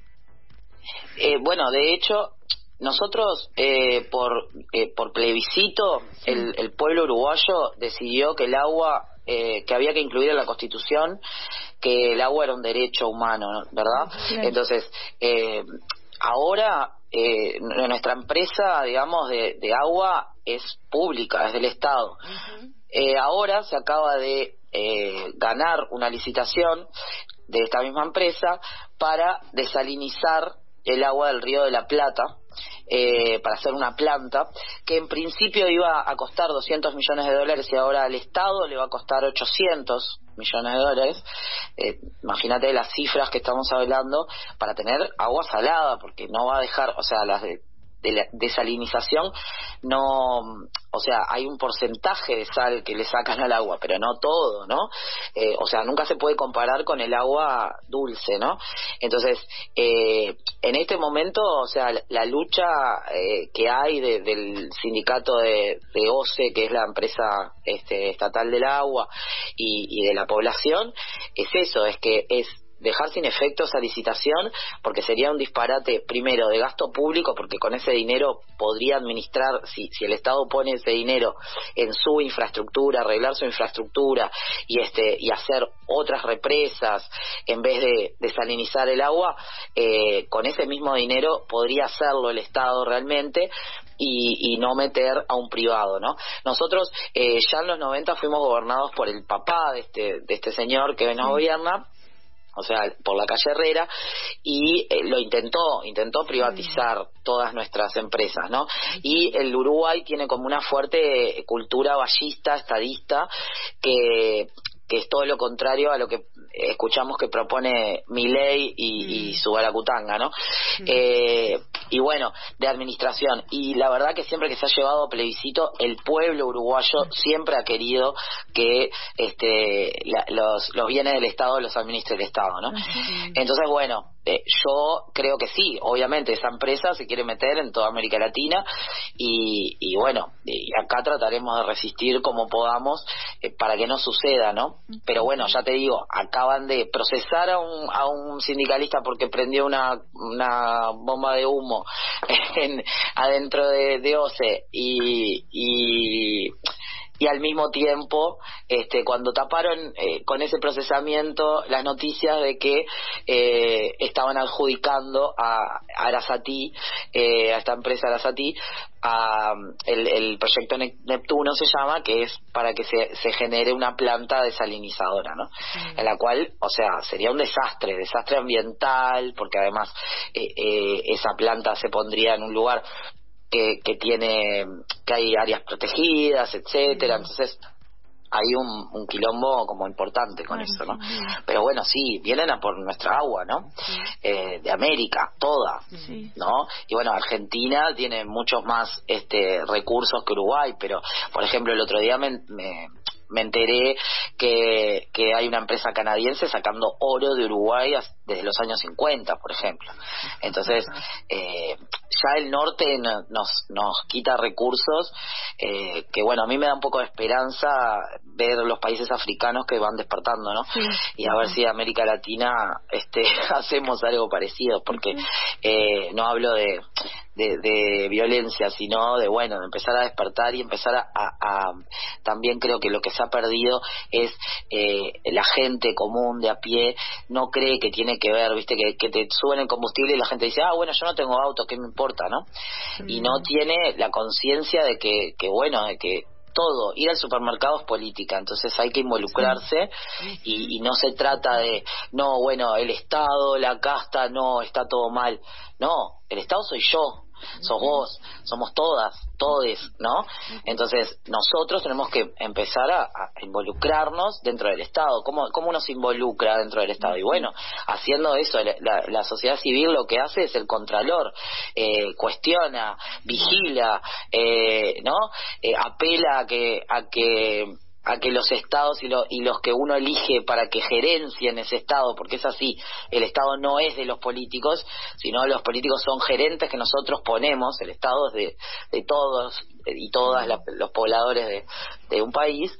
Eh, bueno, de hecho... Nosotros, eh, por eh, por plebiscito, el, el pueblo uruguayo decidió que el agua, eh, que había que incluir en la Constitución, que el agua era un derecho humano, ¿verdad? Sí. Entonces, eh, ahora eh, nuestra empresa, digamos, de, de agua es pública, es del Estado. Uh-huh. Eh, ahora se acaba de eh, ganar una licitación de esta misma empresa para desalinizar el agua del Río de la Plata, eh, para hacer una planta que en principio iba a costar doscientos millones de dólares y ahora al Estado le va a costar ochocientos millones de dólares. Eh, imagínate las cifras que estamos hablando para tener agua salada, porque no va a dejar, o sea, las de, de la desalinización no, o sea, hay un porcentaje de sal que le sacan al agua, pero no todo, ¿no? Eh, o sea, nunca se puede comparar con el agua dulce, ¿no? Entonces, eh, en este momento, o sea, la, la lucha eh, que hay de, del sindicato de, de O C E, que es la empresa este, estatal del agua, y, y de la población, es eso, es que es dejar sin efecto esa licitación, porque sería un disparate, primero, de gasto público, porque con ese dinero podría administrar, si, si el Estado pone ese dinero en su infraestructura, arreglar su infraestructura y este y hacer otras represas en vez de desalinizar el agua, eh, con ese mismo dinero podría hacerlo el Estado realmente, y, y no meter a un privado, ¿no? Nosotros eh, ya en los noventa fuimos gobernados por el papá de este, de este señor que hoy nos gobierna, o sea, por la calle Herrera, y eh, lo intentó, intentó privatizar todas nuestras empresas, ¿no? Y el Uruguay tiene como una fuerte cultura ballista, estadista, que que es todo lo contrario a lo que escuchamos que propone Milei y, mm. y su Baracutanga, ¿no? Mm. Eh, y bueno, de administración. Y la verdad que siempre que se ha llevado a plebiscito, el pueblo uruguayo siempre ha querido que este la, los, los bienes del Estado los administre el Estado, ¿no? Mm. Entonces, bueno, eh, yo creo que sí, obviamente esa empresa se quiere meter en toda América Latina y, y bueno, y acá trataremos de resistir como podamos eh, para que no suceda, ¿no? Pero bueno, ya te digo, acaban de procesar a un, a un sindicalista porque prendió una, una bomba de humo en, adentro de, de O C E, y, y, y al mismo tiempo este, cuando taparon eh, con ese procesamiento las noticias de que eh, estaban adjudicando a Arasati, eh, a esta empresa Arasati, a el, el proyecto Neptuno se llama, que es para que se, se genere una planta desalinizadora, ¿no? Mm. En la cual, o sea, sería un desastre, desastre ambiental, porque además eh, eh, esa planta se pondría en un lugar que, que tiene, que hay áreas protegidas, etcétera, mm. entonces hay un, un quilombo como importante con claro, eso, ¿no? Sí. Pero bueno, sí, vienen a por nuestra agua, ¿no? Sí. Eh, de América, toda, sí. ¿no? Y bueno, Argentina tiene muchos más este recursos que Uruguay, pero, por ejemplo, el otro día me... me me enteré que, que hay una empresa canadiense sacando oro de Uruguay desde los años cincuenta, por ejemplo. Entonces, eh, ya el norte no, nos nos quita recursos, eh, que bueno, a mí me da un poco de esperanza ver los países africanos que van despertando, ¿no? Sí. Y a ver si América Latina este hacemos algo parecido, porque eh, no hablo de... De, de violencia, sino de bueno, de empezar a despertar y empezar a, a, a también creo que lo que se ha perdido es eh, la gente común de a pie no cree que tiene que ver, viste, que, que te suben el combustible y la gente dice, ah bueno, yo no tengo auto, ¿qué me importa, no? Mm. Y no tiene la conciencia de que, que bueno, de que todo, ir al supermercado es política, entonces hay que involucrarse sí. y, y no se trata de, no, bueno, el Estado, la casta, no, está todo mal, no, el Estado soy yo, sos vos, somos todas, todes, ¿no? Entonces nosotros tenemos que empezar a, a involucrarnos dentro del Estado. ¿Cómo, cómo uno se involucra dentro del Estado? Y bueno, haciendo eso, la, la sociedad civil lo que hace es el contralor, eh, cuestiona, vigila, eh, ¿no? Eh, apela a que a que a que los estados y, lo, y los que uno elige para que gerencien ese estado, porque es así, el estado no es de los políticos, sino los políticos son gerentes que nosotros ponemos, el estado es de, de todos y todas la, los pobladores de, de un país,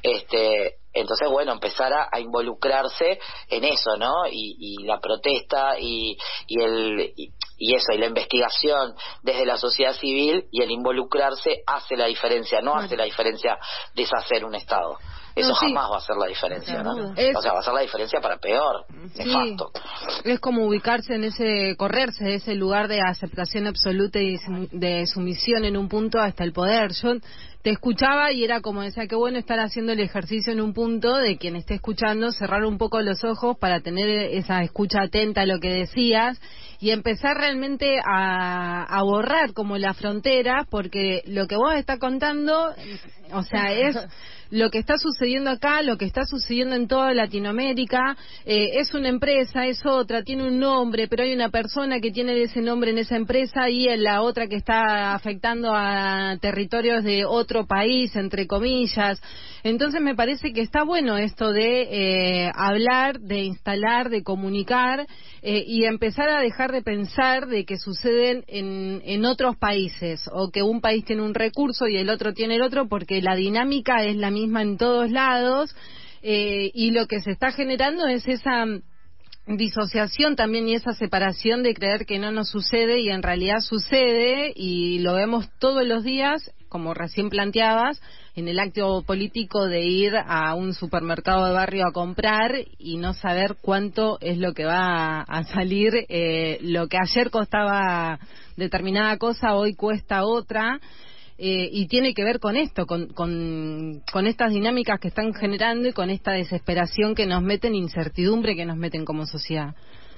este entonces bueno, empezar a, a involucrarse en eso, ¿no? Y, y la protesta y, y el y, y eso, y la investigación desde la sociedad civil y el involucrarse hace la diferencia, no hace la diferencia deshacer un Estado. Eso no, sí. jamás va a hacer la diferencia, ¿no? Es... O sea, va a ser la diferencia para peor, sí. nefasto. Es como ubicarse en ese, correrse de ese lugar de aceptación absoluta y de sumisión en un punto hasta el poder. Yo te escuchaba y era como decía, qué bueno estar haciendo el ejercicio en un punto de quien esté escuchando, cerrar un poco los ojos para tener esa escucha atenta a lo que decías y empezar realmente a, a borrar como la frontera, porque lo que vos estás contando, o sea, es lo que está sucediendo acá, lo que está sucediendo en toda Latinoamérica, eh, es una empresa, es otra, tiene un nombre, pero hay una persona que tiene ese nombre en esa empresa y en la otra que está afectando a territorios de otro país, entre comillas. Entonces me parece que está bueno esto de eh, hablar, de instalar, de comunicar eh, y empezar a dejar de pensar de que suceden en, en otros países o que un país tiene un recurso y el otro tiene el otro, porque la dinámica es la misma misma en todos lados eh, y lo que se está generando es esa disociación también y esa separación de creer que no nos sucede y en realidad sucede y lo vemos todos los días, como recién planteabas, en el acto político de ir a un supermercado de barrio a comprar y no saber cuánto es lo que va a salir, eh, lo que ayer costaba determinada cosa, hoy cuesta otra. Eh, y tiene que ver con esto, con, con, con estas dinámicas que están generando y con esta desesperación que nos meten, incertidumbre que nos meten como sociedad.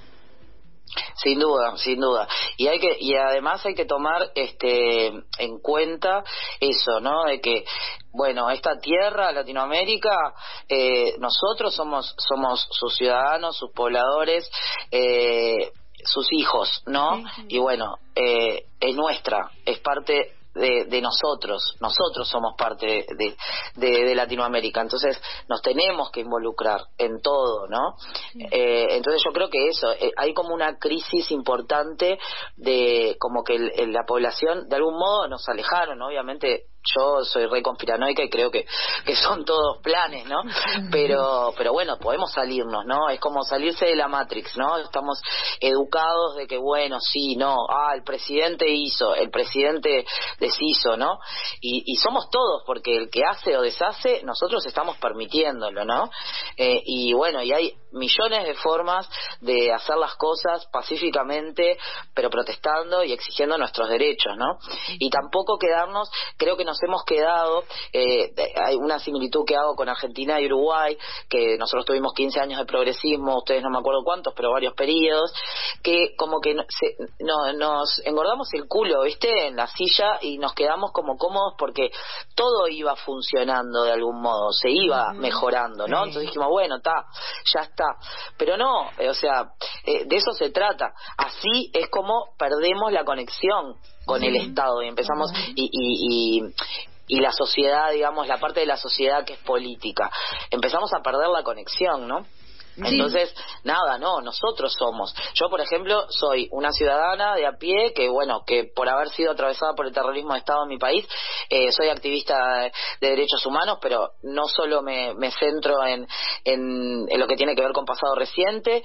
Sin duda, sin duda. Y hay que y además hay que tomar este en cuenta eso, ¿no? De que bueno, esta tierra, Latinoamérica, eh, nosotros somos somos sus ciudadanos, sus pobladores, eh, sus hijos, ¿no? Sí, sí. Y bueno, eh, es nuestra, es parte De, de nosotros, nosotros somos parte de, de, de Latinoamérica, entonces nos tenemos que involucrar en todo, ¿no? Sí. Eh, entonces yo creo que eso, eh, hay como una crisis importante de como que el, el, la población, de algún modo nos alejaron, ¿no? Obviamente yo soy re conspiranoica y creo que, que son todos planes, ¿no? Pero, pero bueno, podemos salirnos, ¿no? Es como salirse de la Matrix, ¿no? Estamos educados de que, bueno, sí, no, ah, el presidente hizo, el presidente deshizo, ¿no? Y, y somos todos, porque el que hace o deshace, nosotros estamos permitiéndolo, ¿no? Eh, y bueno, y hay millones de formas de hacer las cosas pacíficamente, pero protestando y exigiendo nuestros derechos, ¿no? Y tampoco quedarnos, creo que nos hemos quedado, eh, hay una similitud que hago con Argentina y Uruguay, que nosotros tuvimos quince años de progresismo, ustedes no me acuerdo cuántos, pero varios periodos, que como que no, se, no, nos engordamos el culo, ¿viste?, en la silla y nos quedamos como cómodos porque todo iba funcionando de algún modo, se iba mejorando, ¿no? Entonces dijimos, bueno, está, ya está. Pero no, eh, o sea, eh, de eso se trata. Así es como perdemos la conexión con sí. el Estado y empezamos y, y, y, y la sociedad, digamos, la parte de la sociedad que es política, empezamos a perder la conexión, ¿no? Entonces, sí. nada, no, nosotros somos. Yo, por ejemplo, soy una ciudadana de a pie que, bueno, que por haber sido atravesada por el terrorismo de Estado en mi país, eh, soy activista de, de derechos humanos, pero no solo me, me centro en, en, en lo que tiene que ver con pasado reciente,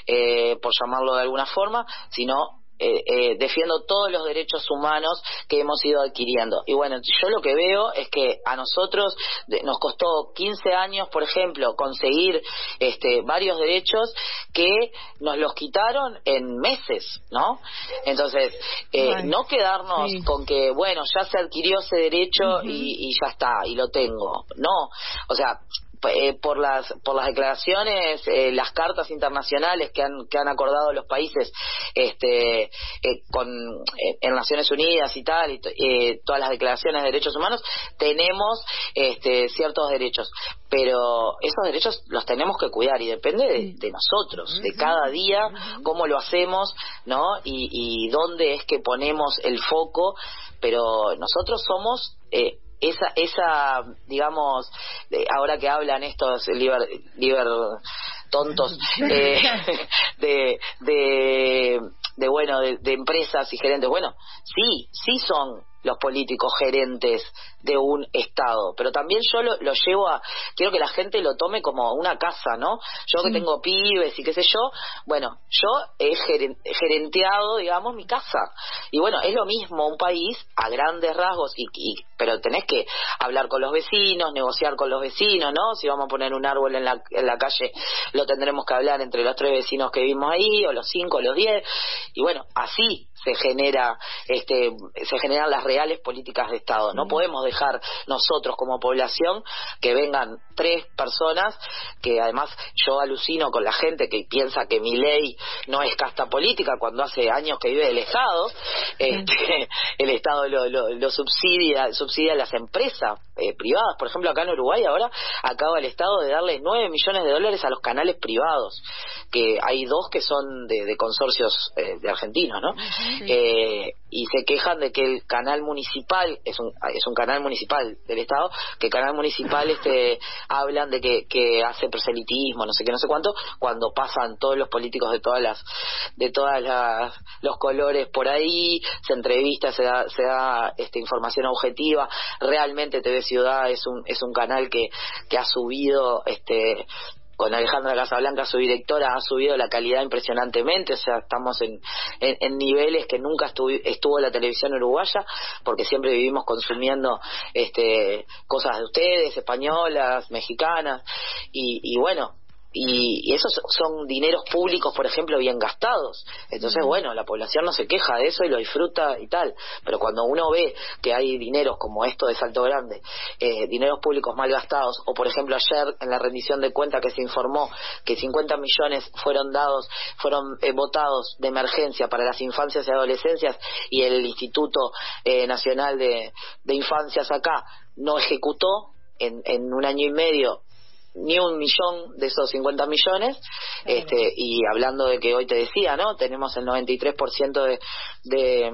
eh, por llamarlo de alguna forma, sino Eh, eh, defiendo todos los derechos humanos que hemos ido adquiriendo. Y bueno, yo lo que veo es que a nosotros de, nos costó quince años, por ejemplo, conseguir este, varios derechos que nos los quitaron en meses, ¿no? Entonces, eh, Ay, no quedarnos sí. con que, bueno, ya se adquirió ese derecho uh-huh. y, y ya está, y lo tengo. No, o sea, Eh, por las por las declaraciones, eh, las cartas internacionales que han que han acordado los países este eh, con eh, en Naciones Unidas y tal y eh, todas las declaraciones de derechos humanos, tenemos este ciertos derechos, pero esos derechos los tenemos que cuidar y depende de, de nosotros, de cada día, cómo lo hacemos, ¿no? Y, y dónde es que ponemos el foco, pero nosotros somos eh, esa esa digamos eh, ahora que hablan estos liber, liber tontos eh, de de de bueno de, de empresas y gerentes, bueno, sí sí son los políticos gerentes de un Estado, pero también yo lo, lo llevo a, quiero que la gente lo tome como una casa, ¿no? Yo que tengo pibes y qué sé yo, bueno, yo he gerenteado, digamos, mi casa, y bueno, es lo mismo un país a grandes rasgos, y, y pero tenés que hablar con los vecinos, negociar con los vecinos, ¿no? Si vamos a poner un árbol en la, en la calle, lo tendremos que hablar entre los tres vecinos que vivimos ahí, o los cinco, o los diez, y bueno, así se genera este se generan las reales políticas de Estado. No podemos dejar nosotros como población que vengan tres personas, que además yo alucino con la gente que piensa que Milei no es casta política cuando hace años que vive del Estado. Este, el Estado lo, lo, lo subsidia subsidia a las empresas eh, privadas. Por ejemplo, acá en Uruguay ahora acaba el Estado de darle nueve millones de dólares a los canales privados, que hay dos que son de, de consorcios eh, de argentinos, ¿no? Sí. Eh, y se quejan de que el canal municipal es un es un canal municipal del Estado, que el canal municipal este hablan de que, que hace proselitismo, no sé qué, no sé cuánto, cuando pasan todos los políticos de todas las de todas las los colores por ahí, se entrevista, se da se da este información objetiva. Realmente T V Ciudad es un es un canal que que ha subido este con Alejandra Casablanca, su directora, ha subido la calidad impresionantemente, o sea, estamos en, en, en niveles que nunca estuvo, estuvo la televisión uruguaya, porque siempre vivimos consumiendo este cosas de ustedes, españolas, mexicanas, y, y bueno, y, y esos son dineros públicos, por ejemplo, bien gastados. Entonces, bueno, la población no se queja de eso y lo disfruta y tal, pero cuando uno ve que hay dineros como esto de Salto Grande, eh, dineros públicos mal gastados, o por ejemplo ayer en la rendición de cuentas que se informó que cincuenta millones fueron dados, fueron eh, votados de emergencia para las infancias y adolescencias, y el Instituto eh, Nacional de, de Infancias acá no ejecutó en, en un año y medio ni un millón de esos cincuenta millones, este, y hablando de que hoy te decía, ¿no? Tenemos el noventa y tres por ciento de, de,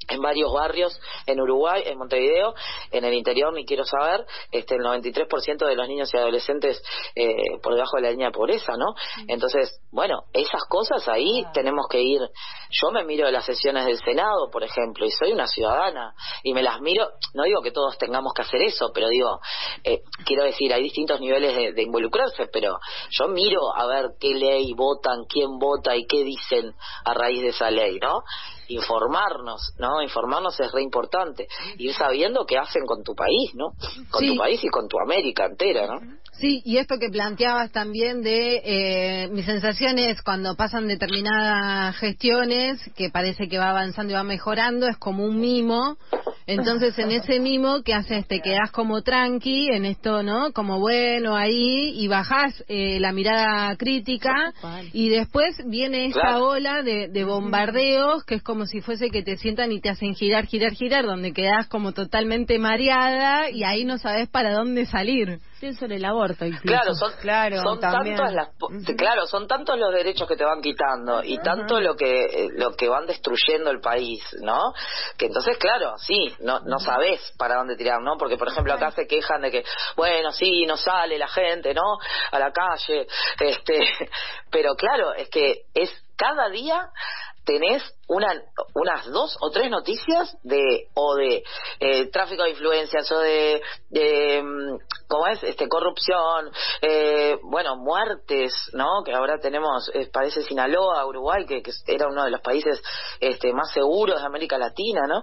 en varios barrios en Uruguay, en Montevideo, en el interior ni quiero saber, este el noventa y tres por ciento de los niños y adolescentes eh, por debajo de la línea de pobreza, ¿no? Entonces, bueno, esas cosas ahí tenemos que ir. Yo me miro de las sesiones del Senado, por ejemplo, y soy una ciudadana, y me las miro, no digo que todos tengamos que hacer eso, pero digo, eh, quiero decir, hay distintos niveles de, de involucrarse, pero yo miro a ver qué ley votan, quién vota y qué dicen a raíz de esa ley, ¿no? Informarnos, ¿no? Informarnos es re importante. Ir sabiendo qué hacen con tu país, ¿no? Con Sí. tu país y con tu América entera, ¿no? Sí, y esto que planteabas también de eh, mis sensaciones cuando pasan determinadas gestiones, que parece que va avanzando y va mejorando, es como un mimo. Entonces, en ese mimo, ¿qué haces? Te quedás como tranqui en esto, ¿no? Como bueno ahí, y bajás eh, la mirada crítica, y después viene esta Claro. ola de, de bombardeos, que es como si fuese que te sientan y te hacen girar, girar, girar, donde quedás como totalmente mareada, y ahí no sabes para dónde salir. Pienso en el aborto incluso. Claro, son, Claro, son también. tantas las, po- claro, son tantos los derechos que te van quitando y tanto lo que eh, lo que van destruyendo el país, ¿no? Que entonces, claro, sí, no no sabés para dónde tirar, ¿no? Porque, por ejemplo, acá se quejan de que, bueno, sí, no sale la gente, ¿no? A la calle, este, pero claro, es que es cada día tenés una, unas dos o tres noticias de o de eh, tráfico de influencias o de, de mm, ¿cómo es? este corrupción, eh, bueno, muertes, ¿no? Que ahora tenemos, eh, parece Sinaloa, Uruguay, que, que era uno de los países este más seguros de América Latina, ¿no?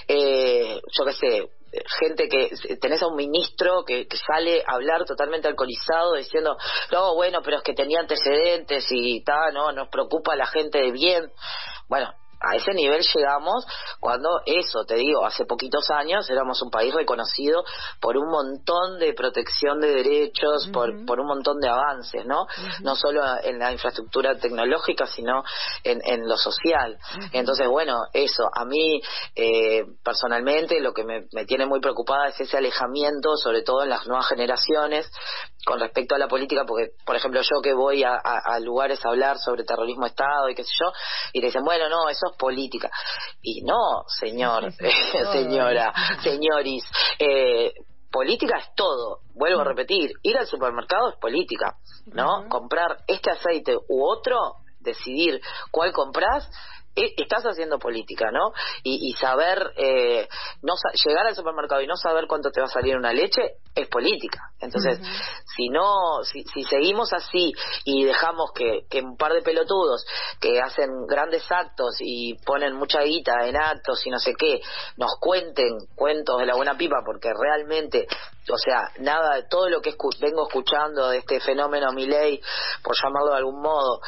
Eh, yo qué sé, gente que tenés a un ministro que, que sale a hablar totalmente alcoholizado diciendo no, bueno, pero es que tenía antecedentes y tal, no, nos preocupa la gente de bien. Bueno, a ese nivel llegamos cuando eso, te digo, hace poquitos años éramos un país reconocido por un montón de protección de derechos, uh-huh. por, por un montón de avances, ¿no? Uh-huh. No solo en la infraestructura tecnológica, sino en, en lo social. Uh-huh. Entonces, bueno, eso, a mí eh, personalmente lo que me, me tiene muy preocupada es ese alejamiento, sobre todo en las nuevas generaciones, con respecto a la política, porque, por ejemplo, yo que voy a, a, a lugares a hablar sobre terrorismo de Estado y qué sé yo, y te dicen, bueno, no, eso es política. Y no, señor, señora, señoris, eh, política es todo. Vuelvo a repetir, ir al supermercado es política, ¿no? Uh-huh. Comprar este aceite u otro, decidir cuál compras, estás haciendo política, ¿no? Y, y saber, eh, no llegar al supermercado y no saber cuánto te va a salir una leche es política. Entonces, uh-huh. si no, si, si seguimos así y dejamos que, que un par de pelotudos que hacen grandes actos y ponen mucha guita en actos y no sé qué, nos cuenten cuentos de la buena pipa, porque realmente, o sea, nada de todo lo que escu- vengo escuchando de este fenómeno Milei, por llamarlo de algún modo,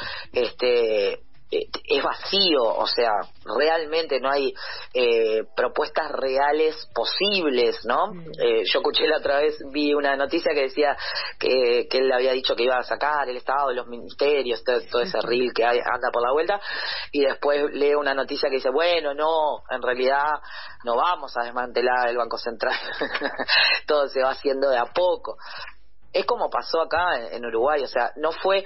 este es vacío, o sea, realmente no hay eh, propuestas reales posibles, ¿no? Mm. Eh, yo escuché la otra vez, vi una noticia que decía que, que él había dicho que iba a sacar el Estado, los ministerios, todo, todo ese reel que hay, anda por la vuelta, y después leo una noticia que dice, bueno, no, en realidad no vamos a desmantelar el Banco Central, todo se va haciendo de a poco. Es como pasó acá en, en Uruguay, o sea, no fue...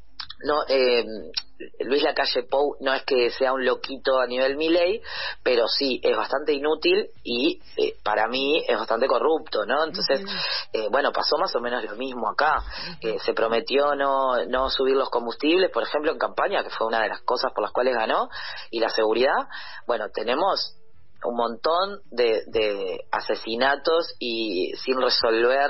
no eh, Luis Lacalle Pou no es que sea un loquito a nivel Milei, pero sí es bastante inútil y eh, para mí es bastante corrupto, ¿no? Entonces, eh, bueno, pasó más o menos lo mismo acá. Eh, se prometió no no subir los combustibles, por ejemplo, en campaña, que fue una de las cosas por las cuales ganó, y la seguridad. Bueno, tenemos un montón de, de asesinatos y sin resolver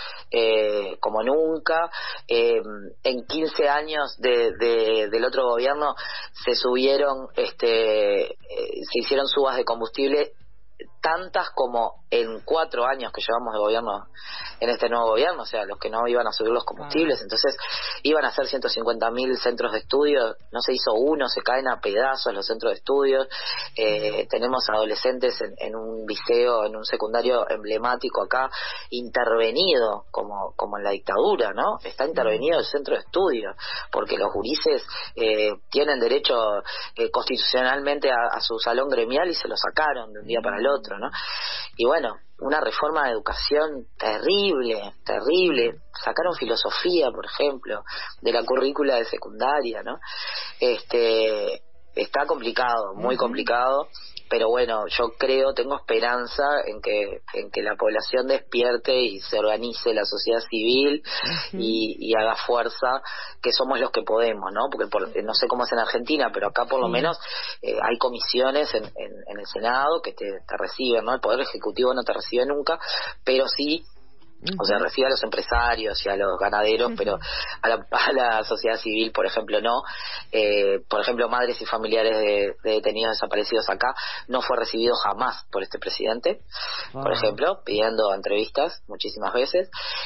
eh, como nunca. Eh, en quince años de, de, del otro gobierno se subieron, este, eh, se hicieron subas de combustible tantas como en cuatro años que llevamos de gobierno, en este nuevo gobierno, o sea, los que no iban a subir los combustibles, ah. entonces iban a hacer ciento cincuenta mil centros de estudio, no se hizo uno, se caen a pedazos los centros de estudios, eh, tenemos adolescentes en, en un liceo, en un secundario emblemático acá, intervenido, como, como en la dictadura, ¿no? Está intervenido el centro de estudio, porque los gurises eh, tienen derecho eh, constitucionalmente a, a su salón gremial y se lo sacaron de un día para el otro, ¿no? Y bueno, una reforma de educación terrible, terrible. Sacaron filosofía, por ejemplo, de la currícula de secundaria, ¿no? Este, está complicado, muy uh-huh. complicado. pero bueno, yo creo, tengo esperanza en que en que la población despierte y se organice la sociedad civil uh-huh. y, y haga fuerza, que somos los que podemos, ¿no? Porque por, no sé cómo es en Argentina, pero acá por lo sí. menos eh, hay comisiones en, en, en el Senado que te, te reciben, ¿no? El Poder Ejecutivo no te recibe nunca, pero sí. O sea, recibe a los empresarios y a los ganaderos, uh-huh. pero a la, a la sociedad civil, por ejemplo, no. Eh, por ejemplo, madres y familiares de, de detenidos desaparecidos acá no fue recibido jamás por este presidente, wow. por ejemplo, pidiendo entrevistas muchísimas veces.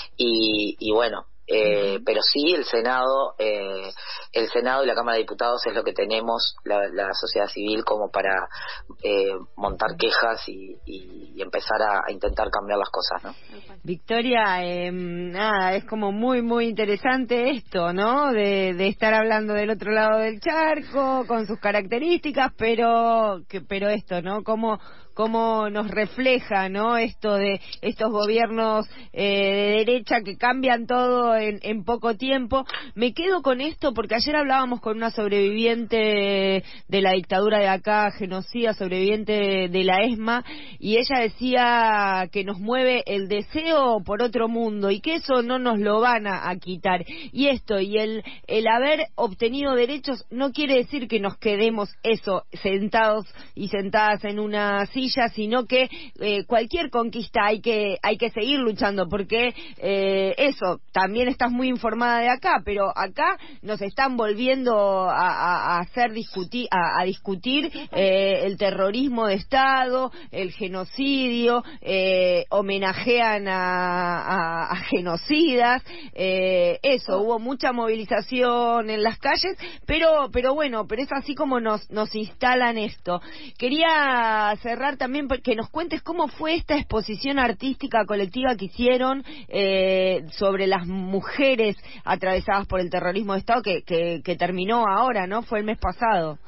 Y, y bueno, eh, uh-huh. pero sí el Senado, eh, el Senado y la Cámara de Diputados es lo que tenemos, la, la sociedad civil, como para eh, montar quejas y, y, y empezar a, a intentar cambiar las cosas, ¿no? Victoria, eh, nada, es como muy, muy interesante esto, ¿no? De, de estar hablando del otro lado del charco, con sus características, pero, que, pero esto, ¿no? Cómo, cómo nos refleja, ¿no? Esto de estos gobiernos eh, de derecha que cambian todo en, en poco tiempo. Me quedo con esto porque ayer hablábamos con una sobreviviente de la dictadura de acá, genocida, sobreviviente de la ESMA, y ella decía que nos mueve el deseo por otro mundo y que eso no nos lo van a, a quitar. Y esto, y el, el haber obtenido derechos no quiere decir que nos quedemos eso, sentados y sentadas en una silla, sino que eh, cualquier conquista hay que hay que seguir luchando, porque eh, eso, también estás muy informada de acá, pero acá nos están volviendo a, a, a hacer discutir, a, a discutir eh, el terrorismo de Estado, el genocidio, eh, homenajean a A, a genocidas, eh, eso, hubo mucha movilización en las calles, pero pero bueno, pero es así como nos nos instalan esto. Quería cerrar también que nos cuentes cómo fue esta exposición artística colectiva que hicieron eh, sobre las mujeres atravesadas por el terrorismo de Estado, que, que, que terminó ahora, ¿no? Fue el mes pasado.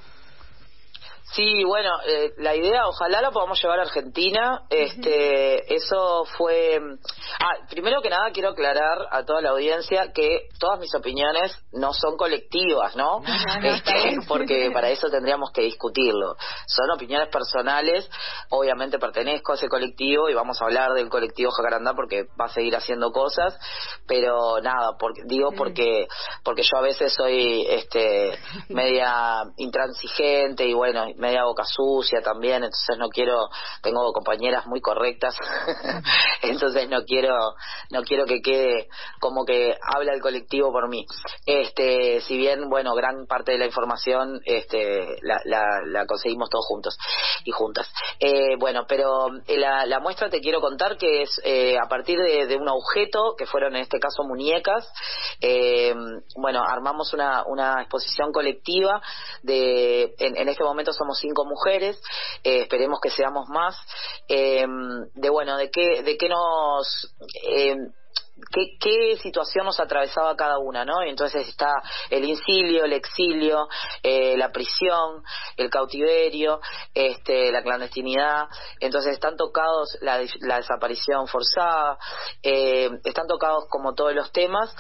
Sí, bueno, eh, la idea, ojalá la podamos llevar a Argentina. Este, uh-huh. Eso fue. Ah, primero que nada quiero aclarar a toda la audiencia que todas mis opiniones no son colectivas, ¿no? Uh-huh. Este, porque para eso tendríamos que discutirlo. Son opiniones personales. Obviamente pertenezco a ese colectivo y vamos a hablar del colectivo Jacarandá porque va a seguir haciendo cosas. Pero nada, porque, digo porque porque yo a veces soy, este, media intransigente y bueno. media boca sucia también, entonces no quiero, tengo compañeras muy correctas, entonces no quiero, no quiero que quede como que habla el colectivo por mí. Este, si bien, bueno, gran parte de la información, este, la, la, la conseguimos todos juntos y juntas. Eh, bueno, pero la, la muestra te quiero contar que es eh, a partir de, de un objeto, que fueron en este caso muñecas. Eh, bueno, armamos una, una exposición colectiva de, en, en este momento somos cinco mujeres, eh, esperemos que seamos más, eh, de bueno, de qué, de qué nos... Eh, ¿Qué, qué situación nos atravesaba cada una, ¿no? Y entonces está el incilio, el exilio, eh, la prisión, el cautiverio, este, la clandestinidad. Entonces están tocados la, la desaparición forzada, eh, están tocados como todos los temas.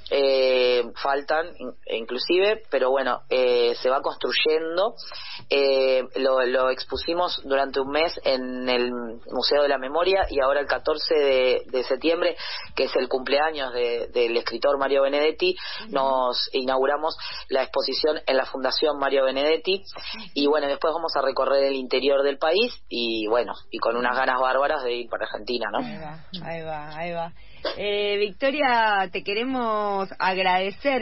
Eh, faltan inclusive, pero bueno, eh, se va construyendo. Eh, lo, lo expusimos durante un mes en el Museo de la Memoria y ahora el catorce de, de septiembre, que es el cumpleaños de, del escritor Mario Benedetti, uh-huh. nos inauguramos la exposición en la Fundación Mario Benedetti y bueno, después vamos a recorrer el interior del país y bueno, y con unas ganas bárbaras de ir para Argentina, ¿no? Ahí va, ahí va, ahí va. Eh, Victoria, te queremos agradecer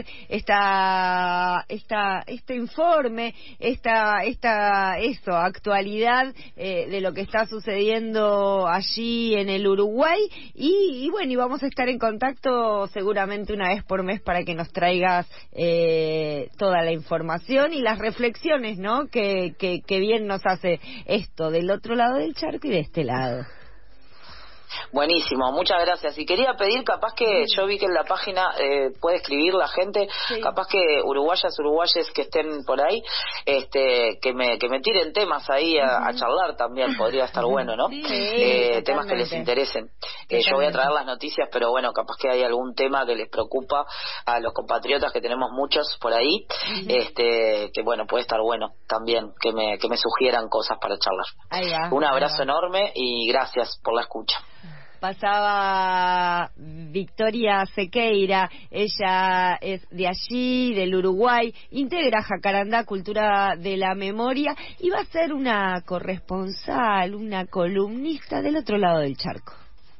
esta, esta, este informe, esta, esta, eso, actualidad eh, de lo que está sucediendo allí en el Uruguay y, y bueno, y vamos a estar en contacto seguramente una vez por mes para que nos traigas eh, toda la información y las reflexiones, ¿no? Que, que, que bien nos hace esto del otro lado del charco y de este lado. Buenísimo, muchas gracias. Y quería pedir, capaz que yo vi que en la página eh, puede escribir la gente, sí. capaz que uruguayas, uruguayes que estén por ahí, este, que me que me tiren temas ahí a, a charlar también, podría estar bueno, ¿no? Sí, eh, temas que les interesen. Eh, yo voy a traer las noticias, pero bueno, capaz que hay algún tema que les preocupa a los compatriotas, que tenemos muchos por ahí, uh-huh. este, que bueno, puede estar bueno también, que me, que me sugieran cosas para charlar. Ahí va, Un abrazo ahí va. enorme y gracias por la escucha. Pasaba Victoria Sequeira, ella es de allí, del Uruguay, integra Jacarandá Cultura de la Memoria y va a ser una corresponsal, una columnista del otro lado del charco.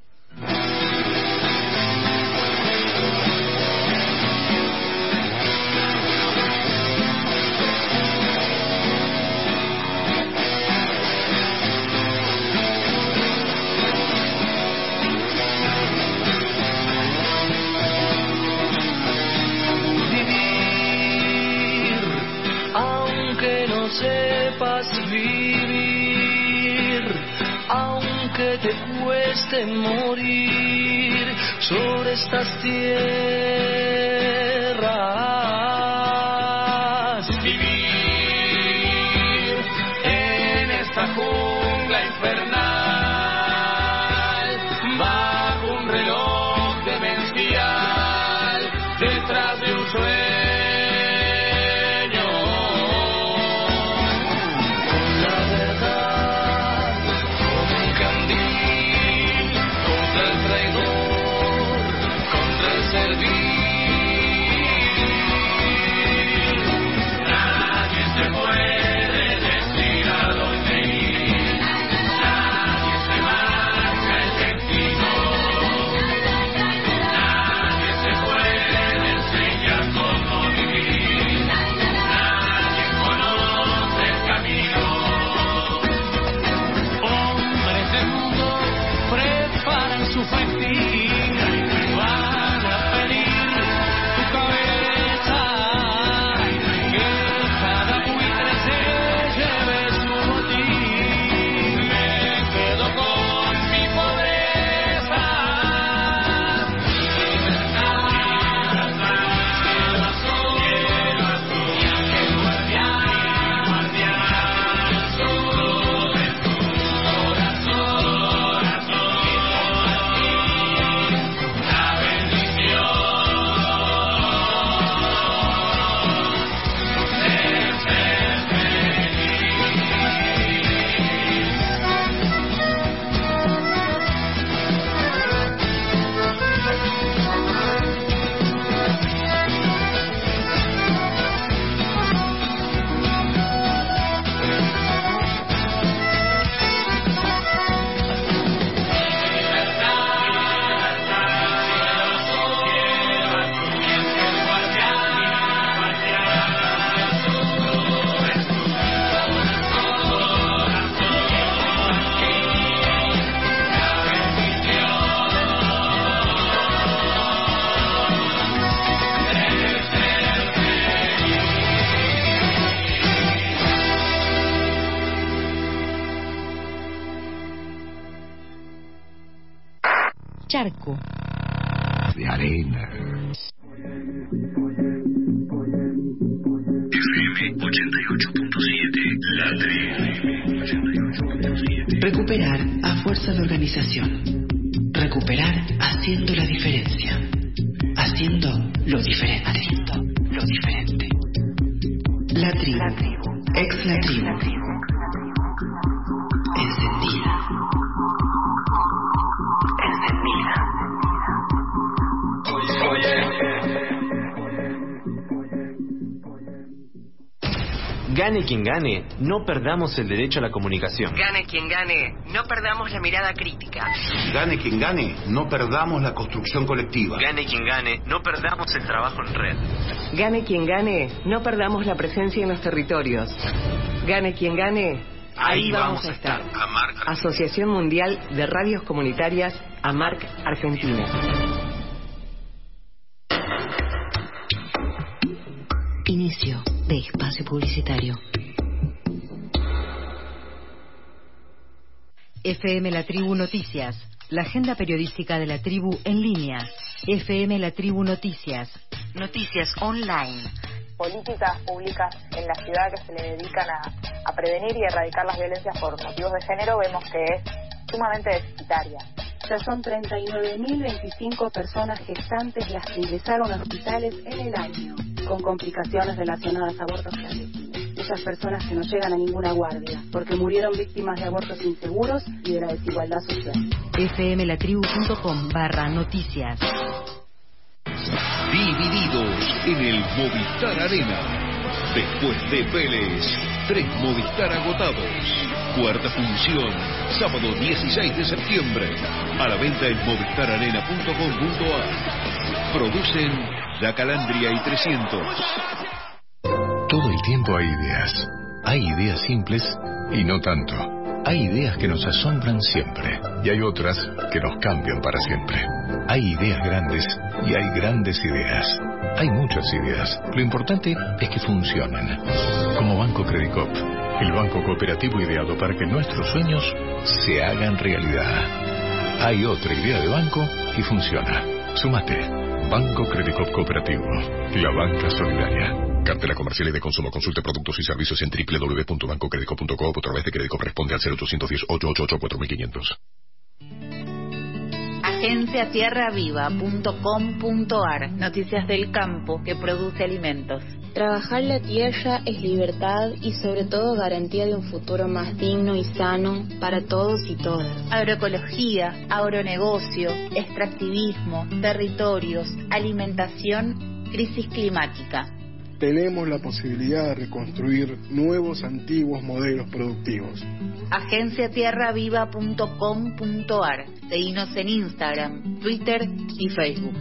Sepas vivir, aunque te cueste morir sobre estas tierras. Vivir en esta jungla infernal, bajo un reloj demencial, detrás de un sueño. Charco de arena. F M ochenta y ocho punto siete, La Tribu. Recuperar a fuerza de organización. Recuperar haciendo la diferencia. Haciendo lo diferente. Haciendo lo diferente. La tribu. La tribu. Ex la tribu. Encendida. Gane quien gane, no perdamos el derecho a la comunicación. Gane quien gane, no perdamos la mirada crítica. Gane quien gane, no perdamos la construcción colectiva. Gane quien gane, no perdamos el trabajo en red. Gane quien gane, no perdamos la presencia en los territorios. Gane quien gane, ahí, ahí vamos, vamos a estar. AMARC. Asociación Mundial de Radios Comunitarias, AMARC Argentina. Inicio de espacio publicitario. F M La Tribu Noticias, La agenda periodística de la tribu en línea. F M La Tribu Noticias. Noticias online. Políticas públicas en la ciudad que se le dedican a, a prevenir y erradicar las violencias por motivos de género, vemos que es sumamente deficitaria. Ya son treinta y nueve mil veinticinco personas gestantes las que ingresaron a hospitales en el año, con complicaciones relacionadas a abortos clandestinos. Esas personas que no llegan a ninguna guardia, porque murieron víctimas de abortos inseguros y de la desigualdad social. fmlatribu.com barra noticias. Divididos en el Movistar Arena. Después de Vélez, tres Movistar agotados. Cuarta función, sábado dieciséis de septiembre. A la venta en movistar arena punto com punto a r. Producen La Calandria y trescientos. Todo el tiempo hay ideas. Hay ideas simples y no tanto. Hay ideas que nos asombran siempre y hay otras que nos cambian para siempre. Hay ideas grandes y hay grandes ideas. Hay muchas ideas. Lo importante es que funcionen. Como Banco Credicop, el banco cooperativo ideado para que nuestros sueños se hagan realidad. Hay otra idea de banco y funciona. Súmate. Banco Credicop Cooperativo. La banca solidaria. Cartela comercial y de consumo. Consulte productos y servicios en doble u doble u doble u punto banco credicop punto com o a través de Credicop. Responde al cero ochocientos diez, ochocientos ochenta y ocho, cuatro mil quinientos. agencia tierra viva punto com punto a r. Noticias del campo que produce alimentos. Trabajar la tierra es libertad y sobre todo garantía de un futuro más digno y sano para todos y todas. Agroecología, agronegocio, extractivismo, territorios, alimentación, crisis climática. Tenemos la posibilidad de reconstruir nuevos antiguos modelos productivos. agencia tierra viva punto com punto a r. Seguinos en Instagram, Twitter y Facebook.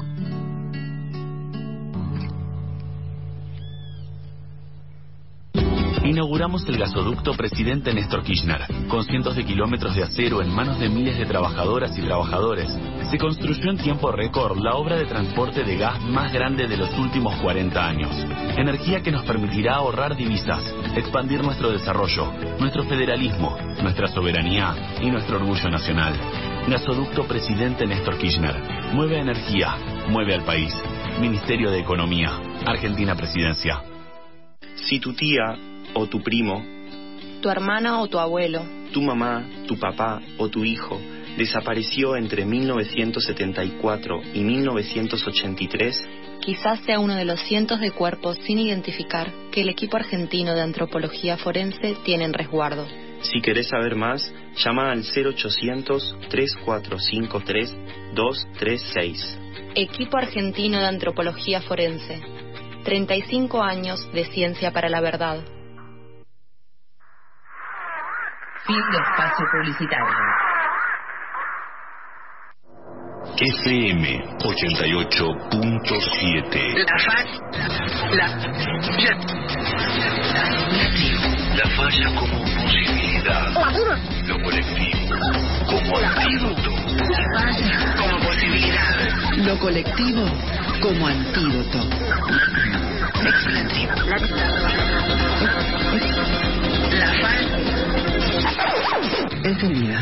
Inauguramos el gasoducto Presidente Néstor Kirchner. Con cientos de kilómetros de acero en manos de miles de trabajadoras y trabajadores, se construyó en tiempo récord la obra de transporte de gas más grande de los últimos cuarenta años. Energía que nos permitirá ahorrar divisas, expandir nuestro desarrollo, nuestro federalismo, nuestra soberanía y nuestro orgullo nacional. Gasoducto Presidente Néstor Kirchner. Mueve energía, mueve al país. Ministerio de Economía. Argentina Presidencia. Si tu tía o tu primo, Tu hermana o tu abuelo, tu mamá, tu papá o tu hijo desapareció entre mil novecientos setenta y cuatro y mil novecientos ochenta y tres, quizás sea uno de los cientos de cuerpos sin identificar que el equipo argentino de antropología forense tiene en resguardo. Si querés saber más, llama al cero ochocientos, tres cuatro cinco tres, dos tres seis. Equipo argentino de antropología forense. treinta y cinco años de ciencia para la verdad. Fin de espacio publicitario. F M ochenta y ocho punto siete. La falla. La, La falla como posibilidad. Lo colectivo como antídoto. La falla como posibilidad. Lo colectivo como antídoto. La falla. Enseguida.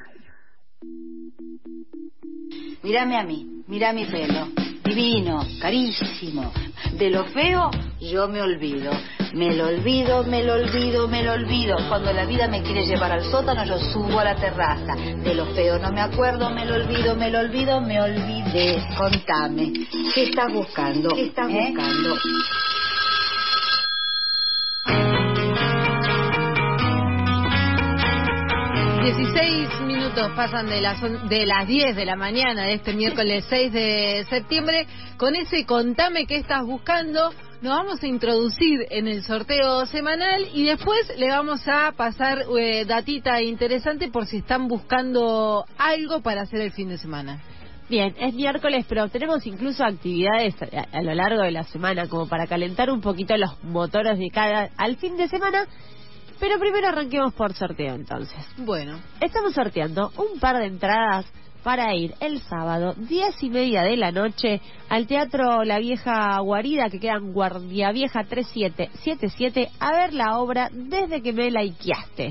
Mírame a mí, mira mi pelo. Divino, carísimo. De lo feo, yo me olvido. Me lo olvido, me lo olvido, me lo olvido. Cuando la vida me quiere llevar al sótano, yo subo a la terraza. De lo feo no me acuerdo, me lo olvido, me lo olvido, me olvidé. Contame, ¿qué estás buscando? ¿Qué estás ¿Eh? buscando? dieciséis minutos pasan de las, de las diez de la mañana de este miércoles seis de septiembre. Con ese contame qué estás buscando, nos vamos a introducir en el sorteo semanal y después le vamos a pasar eh, datita interesante por si están buscando algo para hacer el fin de semana. Bien, es miércoles, pero tenemos incluso actividades a, a lo largo de la semana como para calentar un poquito los motores de cara al fin de semana. Pero primero arranquemos por sorteo, entonces. Bueno. Estamos sorteando un par de entradas para ir el sábado, diez y media de la noche, al Teatro La Vieja Guarida, que queda en Guardia Vieja tres siete siete siete, a ver la obra Desde que me laiqueaste.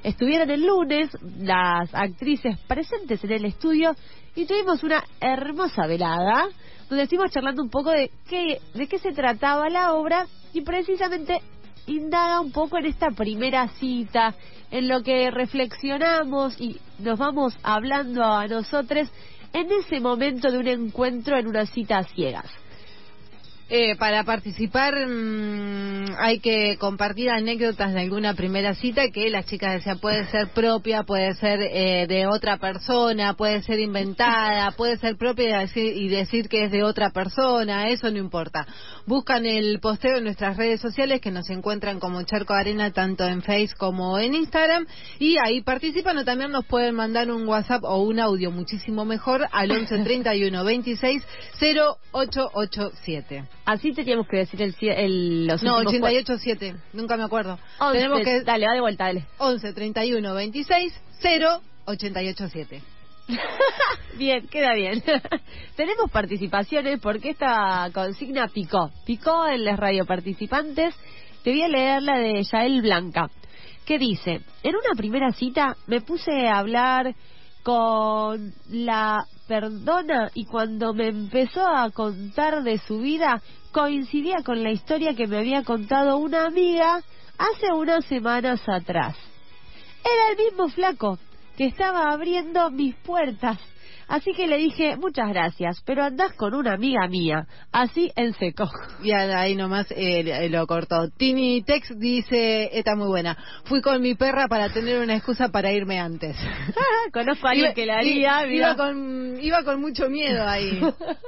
estuvieron el lunes las actrices presentes en el estudio y tuvimos una hermosa velada donde estuvimos charlando un poco de qué, de qué se trataba la obra y precisamente indaga un poco en esta primera cita, en lo que reflexionamos y nos vamos hablando a nosotros en ese momento de un encuentro en una cita a ciegas. Eh, para participar mmm, hay que compartir anécdotas de alguna primera cita que las chicas decían, puede ser propia, puede ser eh, de otra persona, puede ser inventada, puede ser propia y decir, y decir que es de otra persona, eso no importa. Buscan el posteo en nuestras redes sociales que nos encuentran como Charco Arena tanto en Face como en Instagram y ahí participan o también nos pueden mandar un WhatsApp o un audio muchísimo mejor al once treinta y uno veintiséis cero ocho ocho siete. Así teníamos que decir el, el los No, últimos ochenta y ocho siete, nunca me acuerdo. once, Tenemos que dale, va de vuelta, dale. once treinta y uno veintiséis cero ochenta y ocho siete. Bien, queda bien. Tenemos participaciones porque esta consigna picó. Picó en las radioparticipantes. Te voy a leer la de Yael Blanca, que dice: en una primera cita me puse a hablar con la perdona y cuando me empezó a contar de su vida coincidía con la historia que me había contado una amiga hace unas semanas atrás. Era el mismo flaco que estaba abriendo mis puertas, así que le dije muchas gracias, pero andás con una amiga mía, así en seco. Y ahí nomás eh, lo cortó. Tini Tex dice, está muy buena, fui con mi perra para tener una excusa para irme antes. Conozco a alguien iba, que la haría. Iba, iba, con, iba con mucho miedo ahí.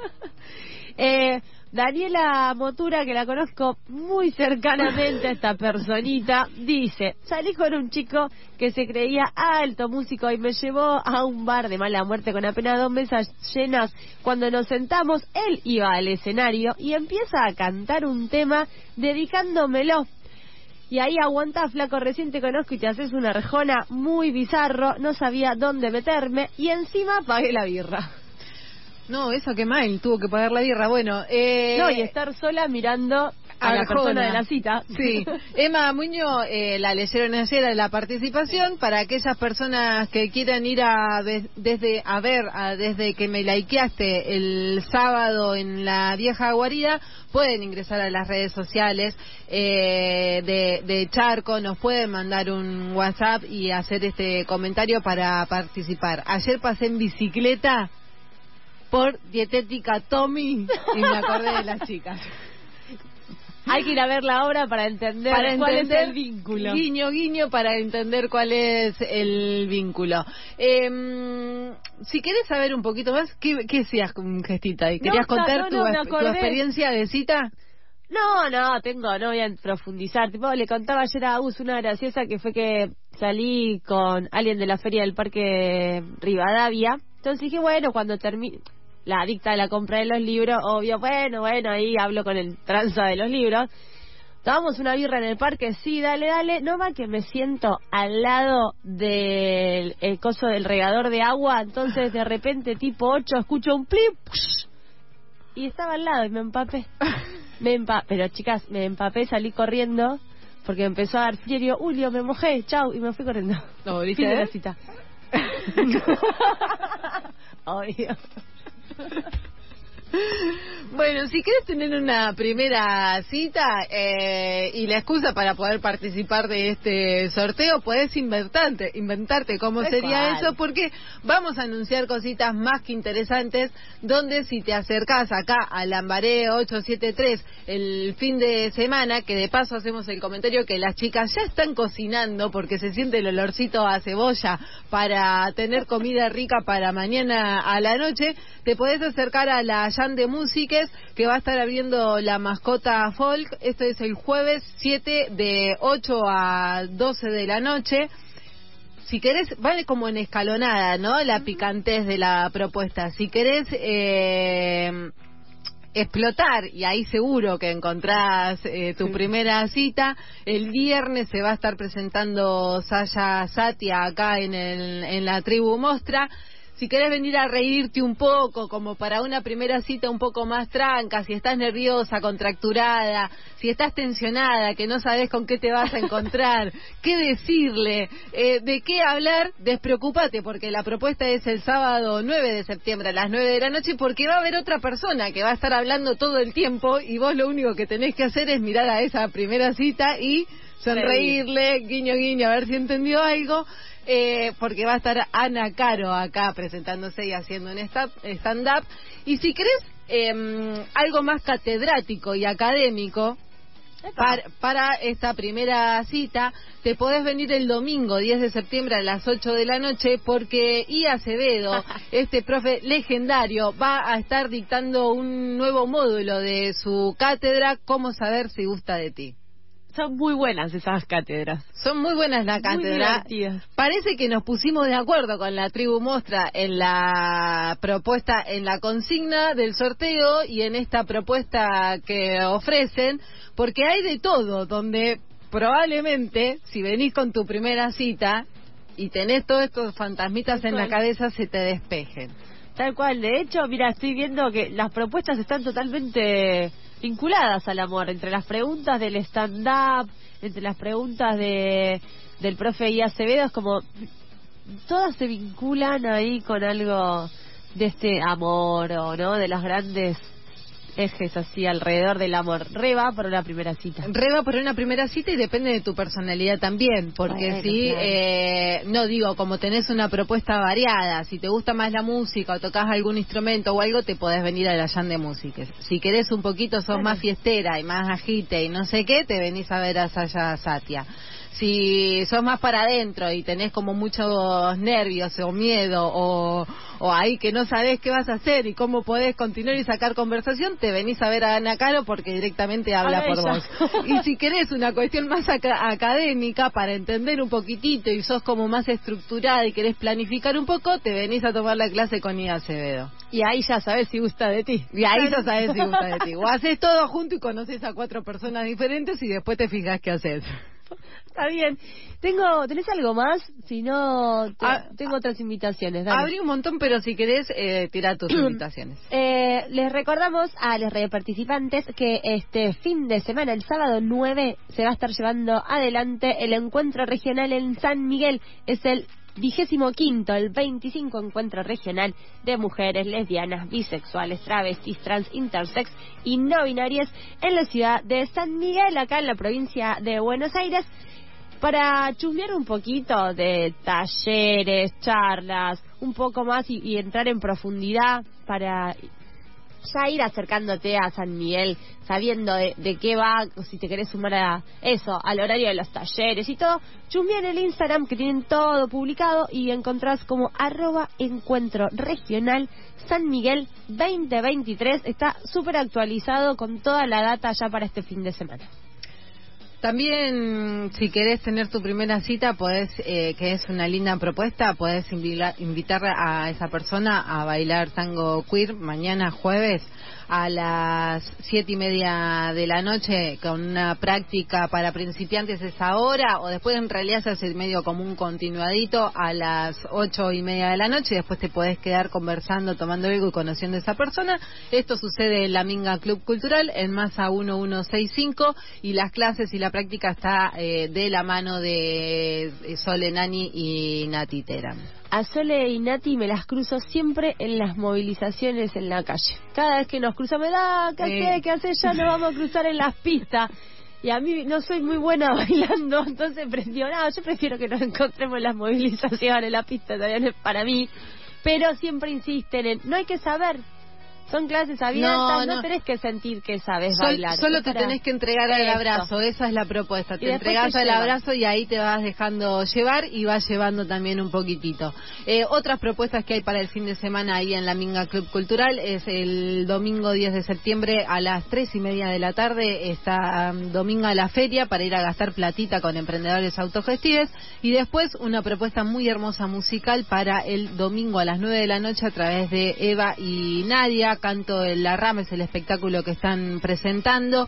eh, Daniela Motura, que la conozco muy cercanamente a esta personita, dice: salí con un chico que se creía alto músico y me llevó a un bar de mala muerte con apenas dos mesas llenas. Cuando nos sentamos, él iba al escenario y empieza a cantar un tema dedicándomelo. Y ahí aguanta, flaco, recién te conozco y te haces una arjona muy bizarro, no sabía dónde meterme y encima pagué la birra. No, eso que mal, tuvo que pagar la birra. Bueno, eh... no, y estar sola mirando a Arjona. La persona de la cita. Sí. Emma Muñoz, eh, la leyeron ayer en la participación. Para aquellas personas que quieran ir a desde a ver a, desde que me likeaste el sábado en la vieja guarida, pueden ingresar a las redes sociales eh, de, de Charco, nos pueden mandar un WhatsApp y hacer este comentario para participar. Ayer pasé en bicicleta por Dietética Tommy y me acordé de las chicas. Hay que ir a ver la obra para entender para cuál entender, es el vínculo. Guiño, guiño, para entender cuál es el vínculo. Eh, si querés saber un poquito más, ¿qué, qué hacías con Gestita? ¿Y querías no, contar no, tu, no, tu experiencia de cita? No, no, tengo, no voy a profundizar. Tipo, le contaba ayer a Agus una graciosa que fue que salí con alguien de la feria del Parque Rivadavia. Entonces dije, bueno, cuando termine... La adicta de la compra de los libros, obvio, bueno, bueno, ahí hablo con el tranza de los libros. Tomamos una birra en el parque, sí, dale, dale. No va que me siento al lado del el coso del regador de agua, entonces de repente tipo ocho escucho un plip y estaba al lado y me empapé. Me empa Pero chicas, me empapé, salí corriendo porque empezó a dar frío y digo, Julio, me mojé, chau, y me fui corriendo. No, fin de la cita. Obvio. Bueno, si quieres tener una primera cita eh, y la excusa para poder participar de este sorteo, puedes inventarte, inventarte cómo sería eso, porque vamos a anunciar cositas más que interesantes, donde si te acercás acá a Lambaré ocho siete tres el fin de semana, que de paso hacemos el comentario que las chicas ya están cocinando porque se siente el olorcito a cebolla para tener comida rica para mañana a la noche, te podés acercar a la Jan de Músiques, que va a estar abriendo la mascota folk. Esto es el jueves siete de ocho a doce de la noche. Si querés, vale como en escalonada, ¿no? La picantez de la propuesta. Si querés eh, explotar, y ahí seguro que encontrás eh, tu sí. primera cita, el viernes se va a estar presentando Saya Satia acá en, el, en la Tribu Mostra. si querés venir a reírte un poco, como para una primera cita un poco más tranca, si estás nerviosa, contracturada, si estás tensionada, que no sabes con qué te vas a encontrar, qué decirle, eh, de qué hablar, despreocúpate, porque la propuesta es el sábado nueve de septiembre a las nueve de la noche, porque va a haber otra persona que va a estar hablando todo el tiempo y vos lo único que tenés que hacer es mirar a esa primera cita y sonreírle, guiño guiño, a ver si entendió algo. Eh, porque va a estar Ana Caro acá presentándose y haciendo un stand-up. Y si querés eh, algo más catedrático y académico para, para esta primera cita, te podés venir el domingo diez de septiembre a las ocho de la noche, porque I. Acevedo, este profe legendario, va a estar dictando un nuevo módulo de su cátedra, Cómo saber si gusta de ti. Son muy buenas esas cátedras. Son muy buenas las cátedras. Parece que nos pusimos de acuerdo con la tribu Mostra en la propuesta, en la consigna del sorteo y en esta propuesta que ofrecen, porque hay de todo, donde probablemente, si venís con tu primera cita y tenés todos estos fantasmitas Tal en cual. la cabeza, se te despejen. Tal cual. De hecho, mira, estoy viendo que las propuestas están totalmente vinculadas al amor, entre las preguntas del stand-up, entre las preguntas de del profe I. Acevedo, es como todas se vinculan ahí con algo de este amor, o no, de los grandes ejes así alrededor del amor. Re va por una primera cita. Re va por una primera cita y depende de tu personalidad también, porque bueno, si, claro. eh, no digo, como tenés una propuesta variada, si te gusta más la música o tocas algún instrumento o algo, te podés venir a la Jam de Músicas. Si querés un poquito, sos claro. más fiestera y más agite y no sé qué, te venís a ver a Saya Satia. Si sos más para adentro y tenés como muchos nervios o miedo o, o ahí que no sabés qué vas a hacer y cómo podés continuar y sacar conversación, te venís a ver a Ana Caro porque directamente habla por vos. Y si querés una cuestión más aca- académica para entender un poquitito y sos como más estructurada y querés planificar un poco, te venís a tomar la clase con I. Acevedo. Y ahí ya sabés si gusta de ti. Y ahí ya sabés si gusta de ti. O haces todo junto y conoces a cuatro personas diferentes y después te fijas qué haces. Está bien. Tengo, ¿tenés algo más? Si no, te, ah, tengo otras invitaciones. Dale. Abrí un montón, pero si querés, eh, tira tus invitaciones. Eh, les recordamos a los radioparticipantes que este fin de semana, el sábado nueve, se va a estar llevando adelante el encuentro regional en San Miguel. Es el vigésimo quinto, el veinticinco encuentro regional de mujeres lesbianas, bisexuales, travestis, trans, intersex y no binarias en la ciudad de San Miguel, acá en la provincia de Buenos Aires, para chusmear un poquito de talleres, charlas, un poco más y, y entrar en profundidad para ya ir acercándote a San Miguel, sabiendo de, de qué va, si te querés sumar a eso, al horario de los talleres y todo. Chusmea en el Instagram, que tienen todo publicado, y encontrás como arroba encuentro regional San Miguel veinte veintitrés. Está súper actualizado con toda la data ya para este fin de semana. También, si querés tener tu primera cita, podés, eh, que es una linda propuesta, podés invitar, invitar a esa persona a bailar tango queer mañana jueves a las siete y media de la noche, con una práctica para principiantes esa hora, o después en realidad se hace medio como un continuadito a las ocho y media de la noche, y después te podés quedar conversando, tomando algo y conociendo a esa persona. Esto sucede en la Minga Club Cultural, en Masa uno uno seis cinco, y las clases y la práctica está eh, de la mano de Sole Nani y Nati Teram. A Sole y Nati me las cruzo siempre en las movilizaciones en la calle. Cada vez que nos cruzamos, ah, ¿qué hace? Eh. ¿Qué hace? Ya nos vamos a cruzar en las pistas. Y a mí no soy muy buena bailando, entonces prefiero, no, yo prefiero que nos encontremos en las movilizaciones, en la pista, todavía no es para mí. Pero siempre insisten en, no hay que saber. Son clases abiertas, no, no, no tenés que sentir que sabes Sol, bailar. Solo te tenés que entregar al abrazo, esa es la propuesta. Te entregás al abrazo y ahí te vas dejando llevar y vas llevando también un poquitito. Eh, otras propuestas que hay para el fin de semana ahí en la Minga Club Cultural es el domingo diez de septiembre a las tres y media de la tarde. Está um, domingo a la feria para ir a gastar platita con emprendedores autogestives, y después una propuesta muy hermosa musical para el domingo a las nueve de la noche a través de Eva y Nadia. Canto en la Rama es el espectáculo que están presentando.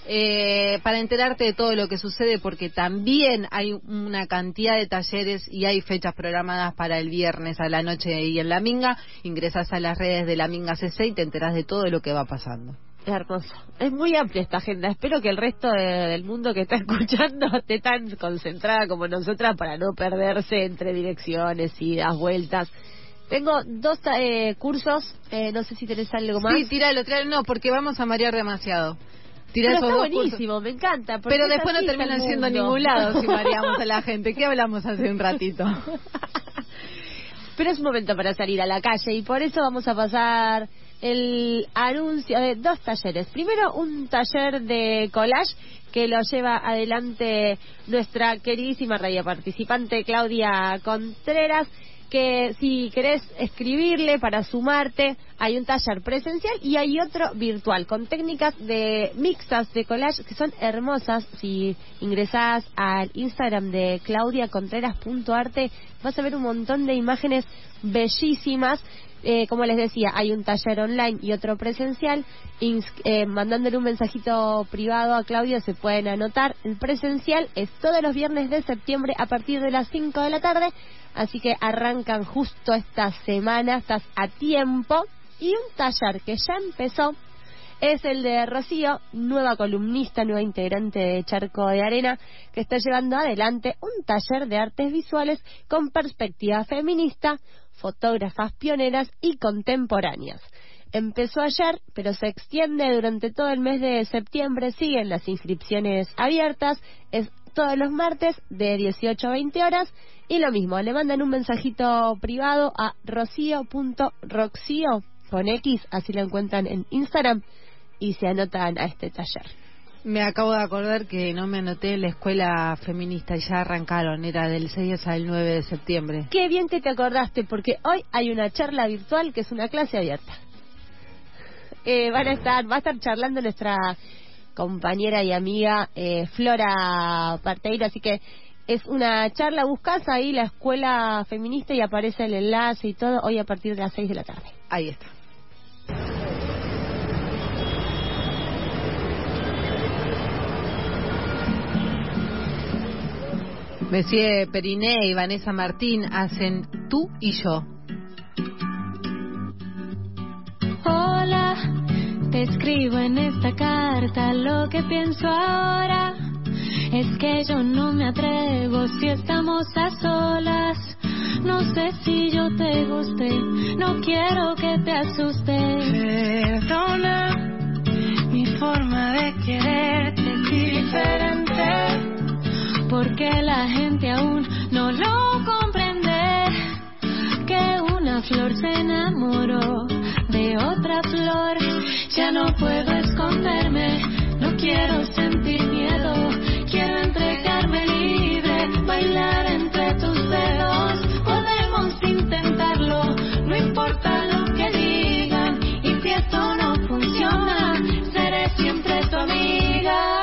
eh, para enterarte de todo lo que sucede, porque también hay una cantidad de talleres y hay fechas programadas para el viernes a la noche y en La Minga. Ingresás a las redes de La Minga C C y te enterás de todo lo que va pasando. Es hermoso. Es muy amplia esta agenda. Espero que el resto de, del mundo que está escuchando esté tan concentrada como nosotras para no perderse entre direcciones y das vueltas. Tengo dos eh, cursos, eh, no sé si tenés algo más. Sí, tíralo, tíralo, no, porque vamos a marear demasiado. Tira Pero esos está dos buenísimo, cursos. me encanta. Pero después no terminan siendo a ningún lado si mareamos a la gente. ¿Qué hablamos hace un ratito? Pero es un momento para salir a la calle y por eso vamos a pasar el anuncio de dos talleres. Primero, un taller de collage que lo lleva adelante nuestra queridísima radio participante Claudia Contreras, que si querés escribirle para sumarte, hay un taller presencial y hay otro virtual con técnicas de mixtas de collage que son hermosas. Si ingresás al Instagram de claudia contreras punto arte vas a ver un montón de imágenes bellísimas. Eh, como les decía, hay un taller online y otro presencial. Ins- eh, mandándole un mensajito privado a Claudia se pueden anotar. El presencial es todos los viernes de septiembre a partir de las cinco de la tarde, así que arrancan justo esta semana, estás a tiempo. Y un taller que ya empezó es el de Rocío, nueva columnista, nueva integrante de Charco de Arena, que está llevando adelante un taller de artes visuales con perspectiva feminista, fotógrafas pioneras y contemporáneas. Empezó ayer, pero se extiende durante todo el mes de septiembre. Siguen las inscripciones abiertas. Es todos los martes de dieciocho a veinte horas. Y lo mismo, le mandan un mensajito privado a rocío punto roxio con X, así lo encuentran en Instagram, y se anotan a este taller. Me acabo de acordar que no me anoté en la escuela feminista y ya arrancaron, era del seis al nueve de septiembre. Qué bien que te acordaste, porque hoy hay una charla virtual que es una clase abierta. Eh, van a estar, va a estar charlando nuestra compañera y amiga eh, Flora Parteiro, así que es una charla, buscas ahí la escuela feminista y aparece el enlace y todo, hoy a partir de las seis de la tarde. Ahí está. Monsieur Periné y Vanessa Martín hacen Tú y Yo. Hola, te escribo en esta carta lo que pienso ahora. Es que yo no me atrevo si estamos a solas. No sé si yo te guste, no quiero que te asustes. Perdona, mi forma de quererte es diferente, porque la gente aún no lo comprende, que una flor se enamoró de otra flor. Ya no puedo esconderme, no quiero sentir miedo, quiero entregarme libre, bailar entre tus dedos. Podemos intentarlo, no importa lo que digan, y si esto no funciona, seré siempre tu amiga.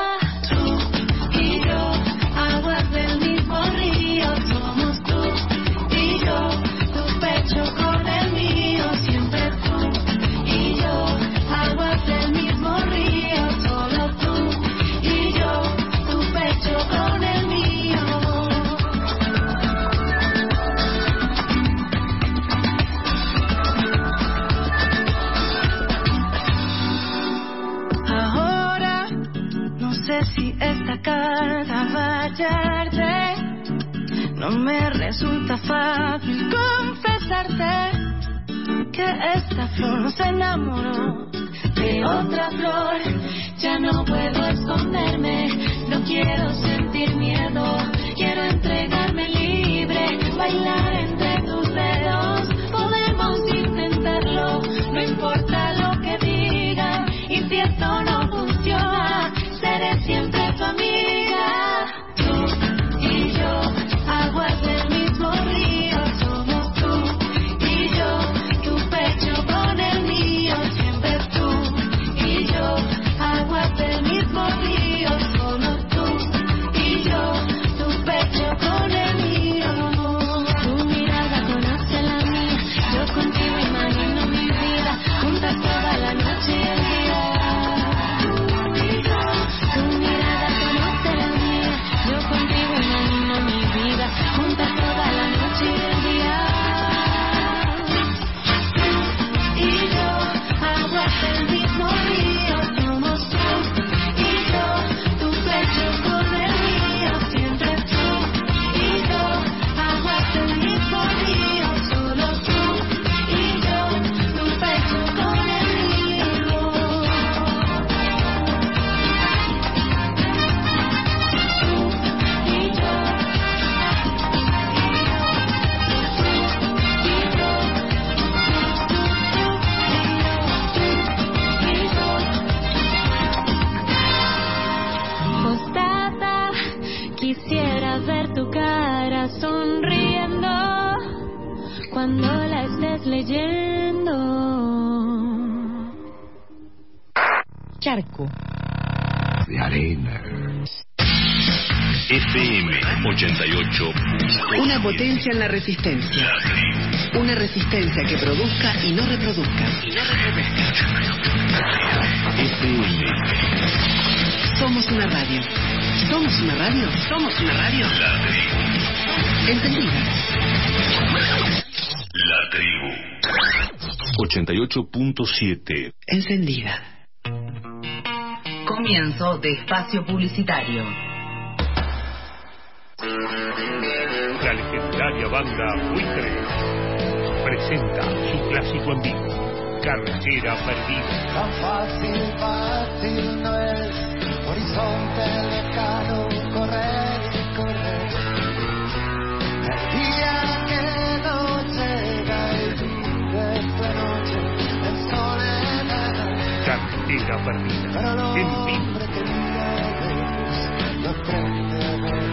Esta carta va a hallarte. No me resulta fácil confesarte que esta flor se enamoró de otra flor. Ya no puedo esconderme, no quiero sentir miedo, quiero entregarme libre, bailar entre tus dedos. Podemos intentarlo, no importa lo que digan, y si esto no funciona, seré siempre tu amiga. Tú y yo, aguas del mismo río, somos tú y yo, tu pecho con el mío, siempre tú y yo, aguas del mismo río, solo tú y yo, tu pecho con el mío. Tu mirada conoce la mía, yo contigo imagino mi vida, juntas toda la noche y el día. cuando la estés leyendo. Charco de arena. F M ochenta y ocho. Una potencia en la resistencia. Una resistencia que produzca y no reproduzca. Y no reproduzca. F M. Somos una radio. Somos una radio. Somos una radio. La tribu. Encendida. La tribu. ochenta y ocho punto siete. Encendida. Comienzo de espacio publicitario. La legendaria banda Buitre presenta su clásico en vivo, Carretera Perdida. Tan fácil, fácil no es, horizonte lejano, correr y correr. El día que no llega y vive esta noche en soledad. Carretera Perdida, en vivo. Que mira lejos, no aprende a ver.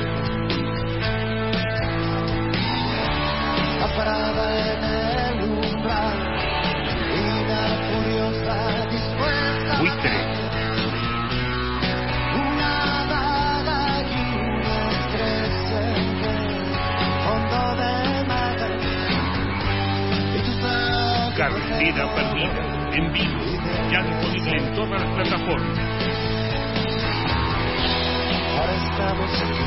Parada en el umbral, vida furiosa dispuesta. Buitre. Una daga y una estrella en el fondo de mar. Y tú sabes. Carretera Perdida, en vivo, ya disponible en todas las plataformas. Ahora estamos aquí.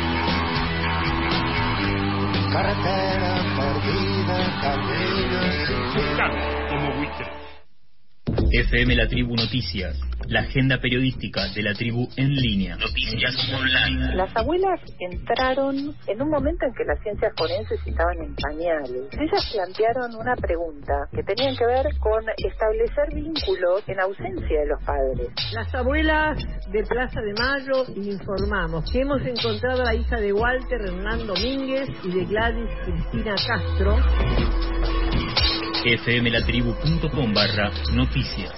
Carretera perdida, caminos sin fin. Como buitre. F M La Tribu Noticias, la agenda periodística de la tribu en línea. Noticias online. Las abuelas entraron en un momento en que las ciencias forenses estaban en pañales. Ellas plantearon una pregunta que tenían que ver con establecer vínculos en ausencia de los padres. Las abuelas de Plaza de Mayo informamos que hemos encontrado a la hija de Walter Hernán Domínguez y de Gladys Cristina Castro. fmlatribu.com barra noticias.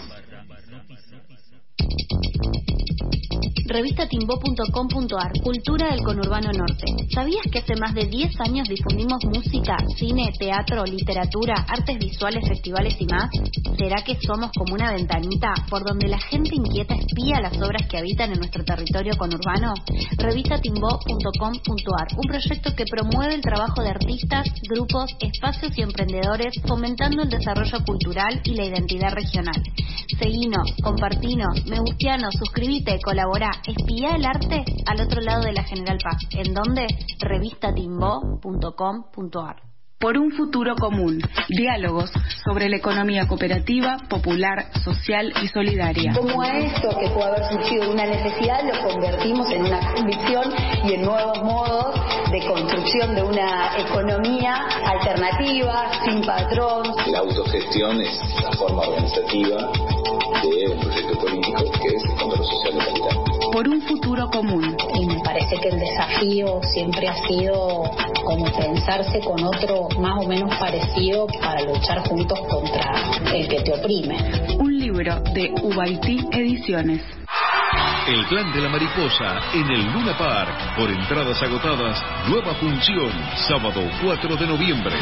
Revista Timbó punto com punto ar, Cultura del Conurbano Norte. ¿Sabías que hace más de diez años difundimos música, cine, teatro, literatura, artes visuales, festivales y más? ¿Será que somos como una ventanita por donde la gente inquieta espía las obras que habitan en nuestro territorio conurbano? Revista Timbó punto com punto ar, un proyecto que promueve el trabajo de artistas, grupos, espacios y emprendedores, fomentando el desarrollo cultural y la identidad regional. Seguinos, compartinos, me gustianos, suscribite, colaborá. Espía el arte al otro lado de la General Paz. ¿En dónde? Revista Timbó punto com punto ar. Por un futuro común. Diálogos sobre la economía cooperativa, popular, social y solidaria. Como a esto que puede haber surgido de una necesidad, lo convertimos en una convicción y en nuevos modos de construcción de una economía alternativa, sin patrón. La autogestión es la forma organizativa de un proyecto político que es el control social de calidad. Por un futuro común. Y me parece que el desafío siempre ha sido como pensarse con otro más o menos parecido para luchar juntos contra el que te oprime. Un libro de Ubaití Ediciones. El Clan de la Mariposa en el Luna Park. Por entradas agotadas, nueva función, sábado cuatro de noviembre.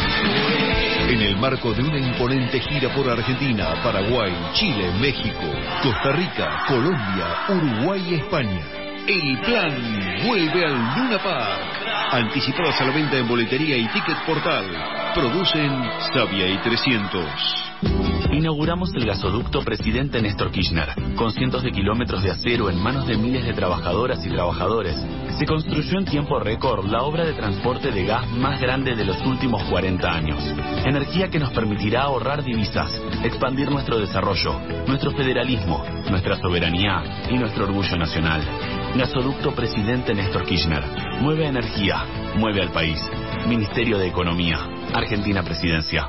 En el marco de una imponente gira por Argentina, Paraguay, Chile, México, Costa Rica, Colombia, Uruguay y España. El plan vuelve al Luna Park. Anticipadas a la venta en boletería y ticket portal. Producen Savia y trescientos. Inauguramos el gasoducto Presidente Néstor Kirchner. Con cientos de kilómetros de acero en manos de miles de trabajadoras y trabajadores, se construyó en tiempo récord la obra de transporte de gas más grande de los últimos cuarenta años. Energía que nos permitirá ahorrar divisas, expandir nuestro desarrollo, nuestro federalismo, nuestra soberanía y nuestro orgullo nacional. Gasoducto Presidente Néstor Kirchner. Mueve energía, mueve al país. Ministerio de Economía. Argentina Presidencia.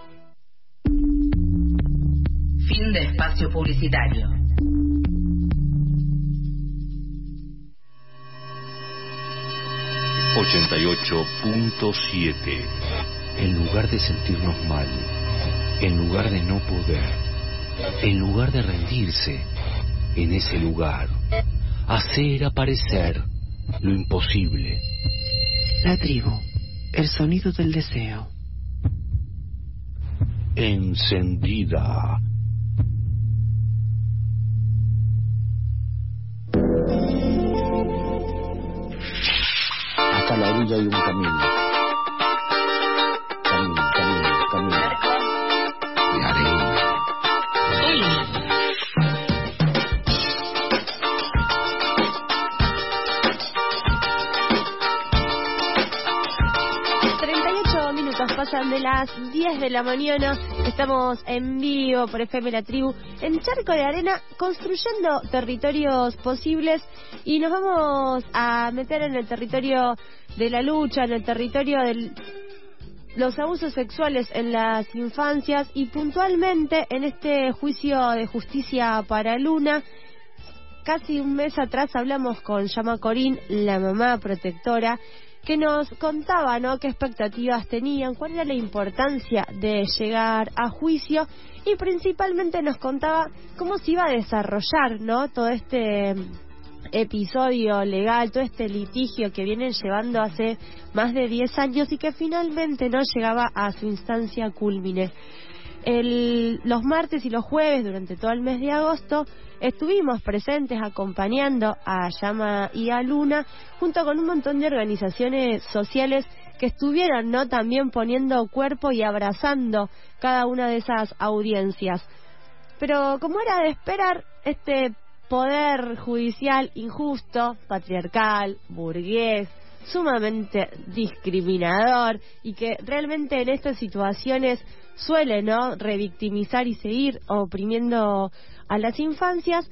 Fin de espacio publicitario. ochenta y ocho punto siete. En lugar de sentirnos mal, en lugar de no poder, en lugar de rendirse, en ese lugar, hacer aparecer lo imposible. La tribu, el sonido del deseo. encendida. Hasta la orilla hay un camino. Camino, camino, camino. De arena. treinta y ocho minutos pasan de las diez de la mañana. Estamos en vivo por F M La Tribu, en Charco de Arena, construyendo territorios posibles. Y nos vamos a meter en el territorio de la lucha, en el territorio de los abusos sexuales en las infancias, y puntualmente en este juicio de justicia para Luna. Casi un mes atrás hablamos con Yama Corín, la mamá protectora, que nos contaba, ¿no?, qué expectativas tenían, cuál era la importancia de llegar a juicio, y principalmente nos contaba cómo se iba a desarrollar, ¿no?, todo este episodio legal, todo este litigio que vienen llevando hace más de diez años y que finalmente no llegaba a su instancia cúlmine. El, los martes y los jueves, durante todo el mes de agosto, estuvimos presentes acompañando a Llama y a Luna, junto con un montón de organizaciones sociales que estuvieron, ¿no?, también poniendo cuerpo y abrazando cada una de esas audiencias. Pero como era de esperar, este poder judicial injusto, patriarcal, burgués, sumamente discriminador, y que realmente en estas situaciones suele, ¿no?, revictimizar y seguir oprimiendo a las infancias,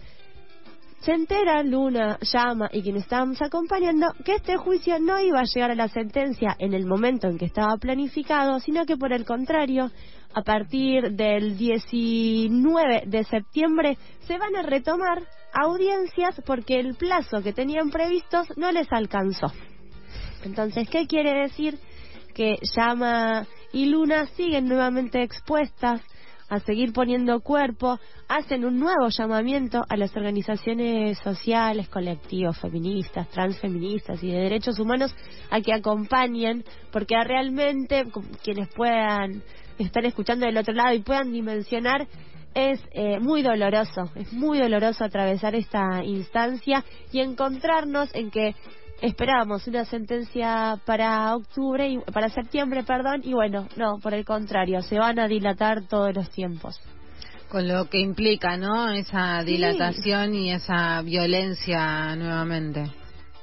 se entera Luna, Llama y quienes estábamos acompañando que este juicio no iba a llegar a la sentencia en el momento en que estaba planificado, sino que por el contrario, a partir del diecinueve de septiembre se van a retomar audiencias porque el plazo que tenían previstos no les alcanzó. Entonces, ¿qué quiere decir? Que Llama y Luna siguen nuevamente expuestas a seguir poniendo cuerpo, hacen un nuevo llamamiento a las organizaciones sociales, colectivos feministas, transfeministas y de derechos humanos a que acompañen, porque realmente quienes puedan estar escuchando del otro lado y puedan dimensionar, es eh, muy doloroso, es muy doloroso atravesar esta instancia y encontrarnos en que esperábamos una sentencia para octubre, y, para septiembre, perdón, y bueno, no, por el contrario, se van a dilatar todos los tiempos. Con lo que implica, ¿no?, esa dilatación, sí, y esa violencia nuevamente.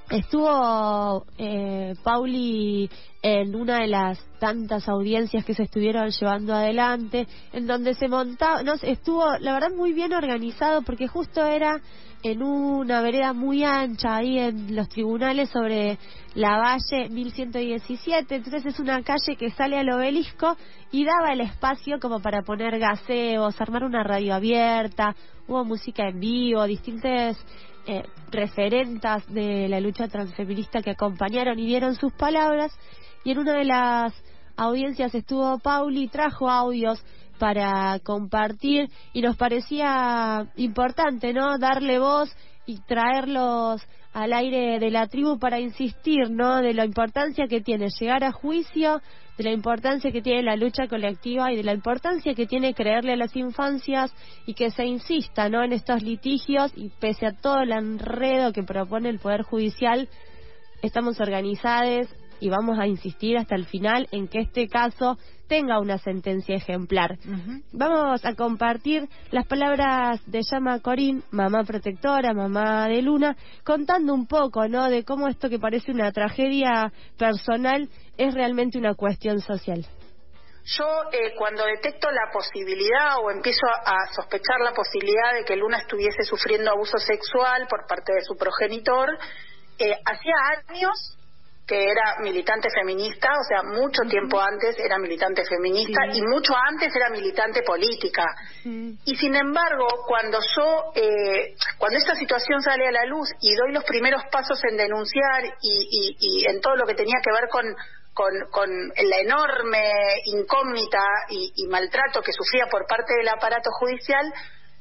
Estuvo eh, Pauli en una de las tantas audiencias que se estuvieron llevando adelante, en donde se montaba, no, estuvo la verdad muy bien organizado, porque justo era en una vereda muy ancha ahí en los tribunales sobre la Valle mil ciento diecisiete, entonces es una calle que sale al Obelisco y daba el espacio como para poner gaseos, armar una radio abierta, hubo música en vivo, distintas eh, referentas de la lucha transfeminista que acompañaron y dieron sus palabras, y en una de las audiencias estuvo Pauli, trajo audios para compartir y nos parecía importante, ¿no?, darle voz y traerlos al aire de la tribu para insistir, ¿no?, de la importancia que tiene llegar a juicio, de la importancia que tiene la lucha colectiva y de la importancia que tiene creerle a las infancias y que se insista, ¿no?, en estos litigios, y pese a todo el enredo que propone el Poder Judicial, estamos organizados y vamos a insistir hasta el final en que este caso tenga una sentencia ejemplar. Uh-huh. Vamos a compartir las palabras de Llama Corín, mamá protectora, mamá de Luna, contando un poco, ¿no?, de cómo esto que parece una tragedia personal es realmente una cuestión social. Yo eh, cuando detecto la posibilidad o empiezo a, a sospechar la posibilidad de que Luna estuviese sufriendo abuso sexual por parte de su progenitor, eh, hacía años que era militante feminista, o sea, mucho tiempo antes era militante feminista, sí, y mucho antes era militante política. Sí. Y sin embargo, cuando yo, eh, cuando esta situación sale a la luz y doy los primeros pasos en denunciar y, y, y en todo lo que tenía que ver con, con, con la enorme incógnita y, y maltrato que sufría por parte del aparato judicial,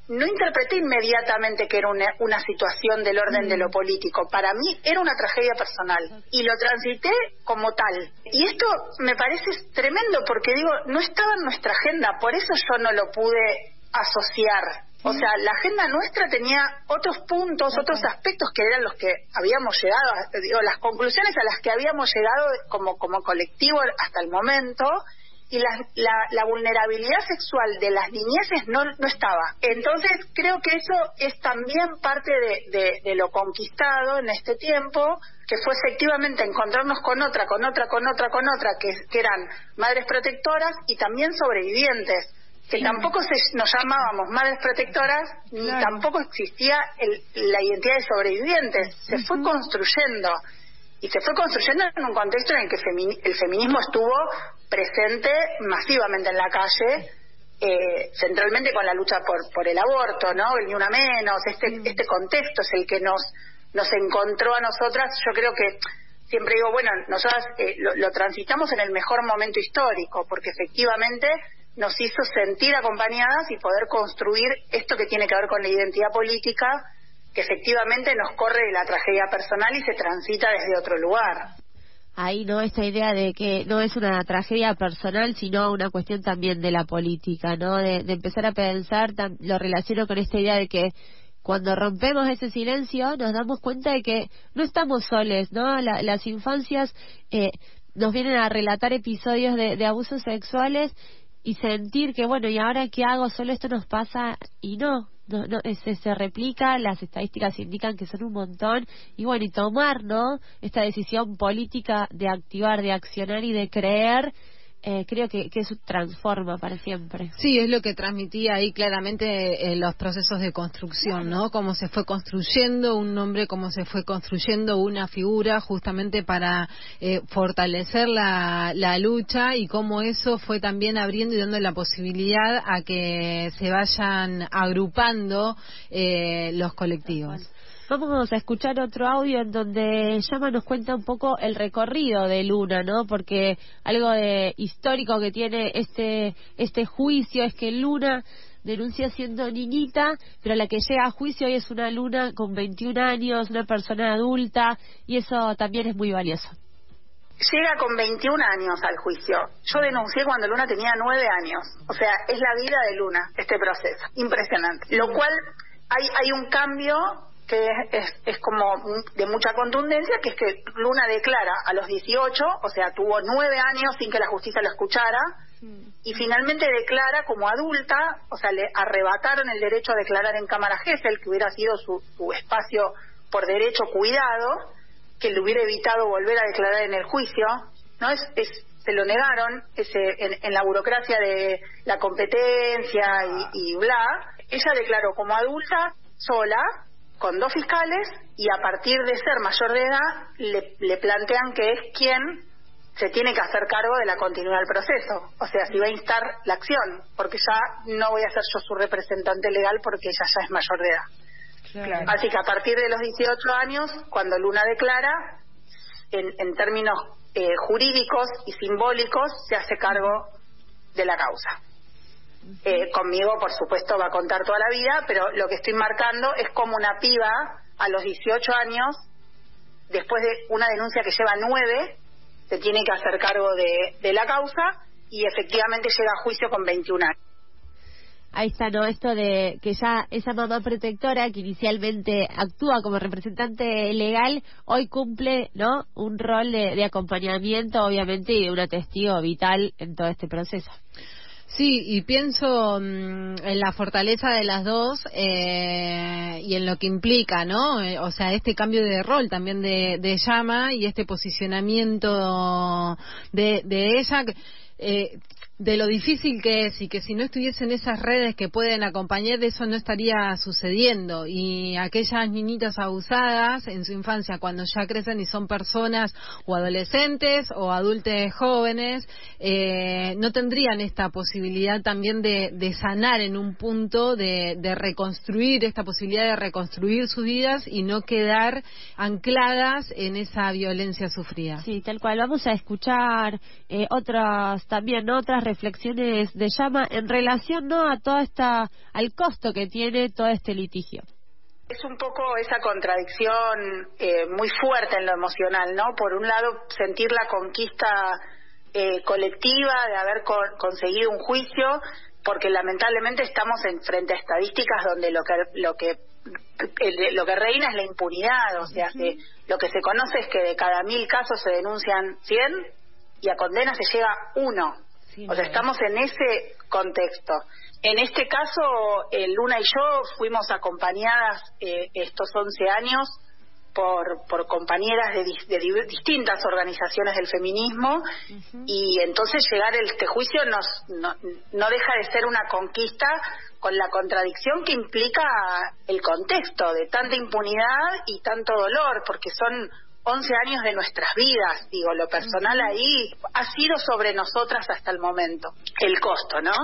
no interpreté inmediatamente que era una, una situación del orden mm. de lo político. Para mí era una tragedia personal y lo transité como tal. Y esto me parece tremendo porque digo, no estaba en nuestra agenda, por eso yo no lo pude asociar. O sea, la agenda nuestra tenía otros puntos, okay. otros aspectos que eran los que habíamos llegado, digo, las conclusiones a las que habíamos llegado como, como colectivo hasta el momento. Y la, la, la vulnerabilidad sexual de las niñeces no, no estaba. Entonces creo que eso es también parte de, de, de lo conquistado en este tiempo, que fue efectivamente encontrarnos con otra, con otra, con otra, con otra, que, que eran madres protectoras y también sobrevivientes, que sí. tampoco se, nos llamábamos madres protectoras, ni claro. tampoco existía el, la identidad de sobrevivientes. Se fue uh-huh. construyendo. Y se fue construyendo en un contexto en el que femi- el feminismo estuvo presente masivamente en la calle, eh, centralmente con la lucha por por el aborto, ¿no? El ni una menos. Este mm. este contexto es el que nos nos encontró a nosotras. Yo creo que siempre digo, bueno, nosotras eh, lo, lo transitamos en el mejor momento histórico, porque efectivamente nos hizo sentir acompañadas y poder construir esto que tiene que ver con la identidad política, que efectivamente nos corre de la tragedia personal y se transita desde otro lugar. Ahí, ¿no? Esta idea de que no es una tragedia personal, sino una cuestión también de la política, ¿no? De, de empezar a pensar, tam, lo relaciono con esta idea de que cuando rompemos ese silencio nos damos cuenta de que no estamos soles, ¿no? La, las infancias eh, nos vienen a relatar episodios de, de abusos sexuales y sentir que, bueno, ¿y ahora qué hago? Solo esto nos pasa y no. No, no, se, se replica, las estadísticas indican que son un montón, y bueno, y tomar, ¿no?, esta decisión política de activar, de accionar y de creer, eh, creo que, que eso transforma para siempre. Sí, es lo que transmitía ahí claramente eh, los procesos de construcción, ¿no? Cómo se fue construyendo un nombre, cómo se fue construyendo una figura justamente para eh, fortalecer la, la lucha, y cómo eso fue también abriendo y dando la posibilidad a que se vayan agrupando eh, los colectivos. Vamos a escuchar otro audio en donde Llama nos cuenta un poco el recorrido de Luna, ¿no? Porque algo de histórico que tiene este este juicio es que Luna denuncia siendo niñita, pero la que llega a juicio hoy es una Luna con veintiún años, una persona adulta, y eso también es muy valioso. Llega con veintiún años al juicio. Yo denuncié cuando Luna tenía nueve años. O sea, es la vida de Luna, este proceso. Impresionante. Lo cual, hay, hay un cambio que es, es, es como de mucha contundencia, que es que Luna declara a los dieciocho, o sea, tuvo nueve años sin que la justicia lo escuchara, y finalmente declara como adulta, o sea, le arrebataron el derecho a declarar en Cámara Gesell, que hubiera sido su, su espacio por derecho cuidado, que le hubiera evitado volver a declarar en el juicio, ¿no? Es, es se lo negaron ese, en, en la burocracia de la competencia y, y bla. Ella declaró como adulta, sola, con dos fiscales, y a partir de ser mayor de edad le, le plantean que es quien se tiene que hacer cargo de la continuidad del proceso, o sea, si va a instar la acción, porque ya no voy a ser yo su representante legal porque ella ya es mayor de edad. Claro. Así que a partir de los dieciocho años, cuando Luna declara, en, en términos eh, jurídicos y simbólicos, se hace cargo de la causa. Eh, conmigo, por supuesto, va a contar toda la vida, pero lo que estoy marcando es como una piba a los dieciocho años, después de una denuncia que lleva nueve, se tiene que hacer cargo de, de la causa, y efectivamente llega a juicio con veintiún años. Ahí está, ¿no? Esto de que ya esa mamá protectora que inicialmente actúa como representante legal, hoy cumple, ¿no?, un rol de, de acompañamiento, obviamente, y de una testigo vital en todo este proceso. Sí, y pienso mmm, en la fortaleza de las dos eh, y en lo que implica, ¿no? Eh, o sea, este cambio de rol también de, de Llama, y este posicionamiento de, de ella, eh, de lo difícil que es, y que si no estuviesen esas redes que pueden acompañar, de eso no estaría sucediendo. Y aquellas niñitas abusadas en su infancia, cuando ya crecen y son personas o adolescentes o adultos jóvenes, eh, no tendrían esta posibilidad también de, de sanar en un punto, de, de reconstruir, esta posibilidad de reconstruir sus vidas y no quedar ancladas en esa violencia sufrida. Sí, tal cual. Vamos a escuchar eh, otras también, ¿no?, otras reflexiones de Llama en relación, ¿no?, a toda esta, al costo que tiene todo este litigio. Es un poco esa contradicción eh, muy fuerte en lo emocional, ¿no? Por un lado, sentir la conquista eh, colectiva de haber co conseguido un juicio, porque lamentablemente estamos en frente a estadísticas donde lo que lo que el, lo que reina es la impunidad, o sea, que lo que se conoce es que de cada mil casos se denuncian cien y a condena se llega uno. Sí, o sea, estamos en ese contexto. En este caso, eh, Luna y yo fuimos acompañadas eh, estos once años por, por compañeras de, de, de distintas organizaciones del feminismo, uh-huh. y entonces llegar a este juicio nos, no, no deja de ser una conquista con la contradicción que implica el contexto de tanta impunidad y tanto dolor, porque son once años de nuestras vidas, digo, lo personal ahí ha sido sobre nosotras hasta el momento, el costo, ¿no?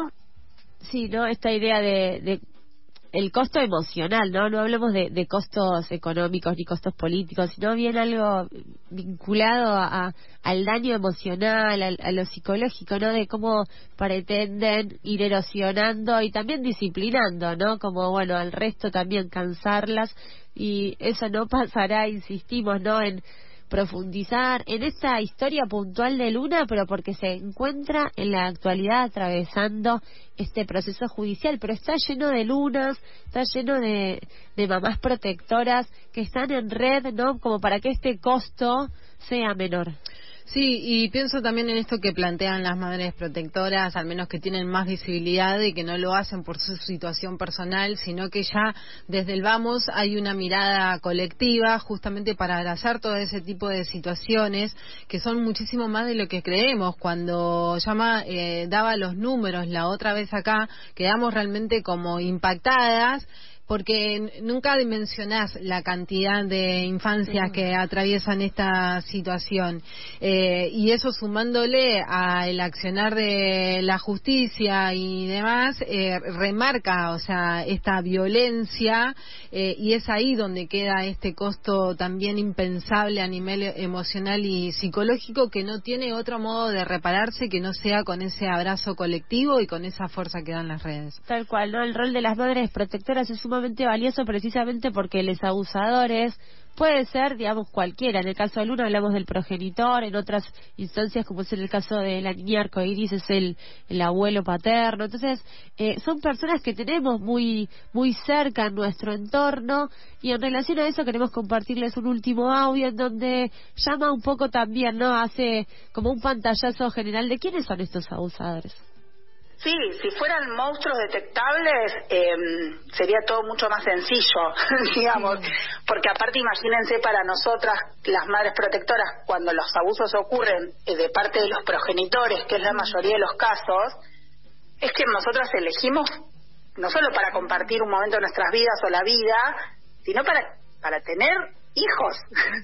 Sí, ¿no? Esta idea de, de el costo emocional, ¿no? No hablemos de, de costos económicos ni costos políticos, sino bien algo vinculado a, al daño emocional, a, a lo psicológico, ¿no? De cómo pretenden ir erosionando y también disciplinando, ¿no? Como, bueno, al resto también cansarlas, y eso no pasará, insistimos, ¿no?, en profundizar en esta historia puntual de Luna, pero porque se encuentra en la actualidad atravesando este proceso judicial, pero está lleno de lunas, está lleno de, de mamás protectoras que están en red, ¿no?, como para que este costo sea menor. Sí, y pienso también en esto que plantean las madres protectoras, al menos que tienen más visibilidad y que no lo hacen por su situación personal, sino que ya desde el vamos hay una mirada colectiva justamente para abrazar todo ese tipo de situaciones que son muchísimo más de lo que creemos. Cuando Llama eh, daba los números la otra vez acá, quedamos realmente como impactadas, porque nunca dimensionás la cantidad de infancias sí. que atraviesan esta situación, eh, y eso sumándole al accionar de la justicia y demás, eh, remarca, o sea, esta violencia, eh, y es ahí donde queda este costo también impensable a nivel emocional y psicológico, que no tiene otro modo de repararse que no sea con ese abrazo colectivo y con esa fuerza que dan las redes. Tal cual, ¿no? El rol de las madres protectoras es sumamente valioso precisamente porque los abusadores puede ser, digamos, cualquiera. En el caso de Luna hablamos del progenitor, en otras instancias, como es en el caso de la niña arcoíris, es el, el abuelo paterno. Entonces, eh, son personas que tenemos muy muy cerca en nuestro entorno, y en relación a eso queremos compartirles un último audio en donde Llama un poco también, ¿no?, hace como un pantallazo general de quiénes son estos abusadores. Sí, si fueran monstruos detectables, eh, sería todo mucho más sencillo, digamos, porque aparte imagínense para nosotras, las madres protectoras, cuando los abusos ocurren eh, de parte de los progenitores, que es la mayoría de los casos, es que nosotras elegimos no solo para compartir un momento de nuestras vidas o la vida, sino para, para tener hijos.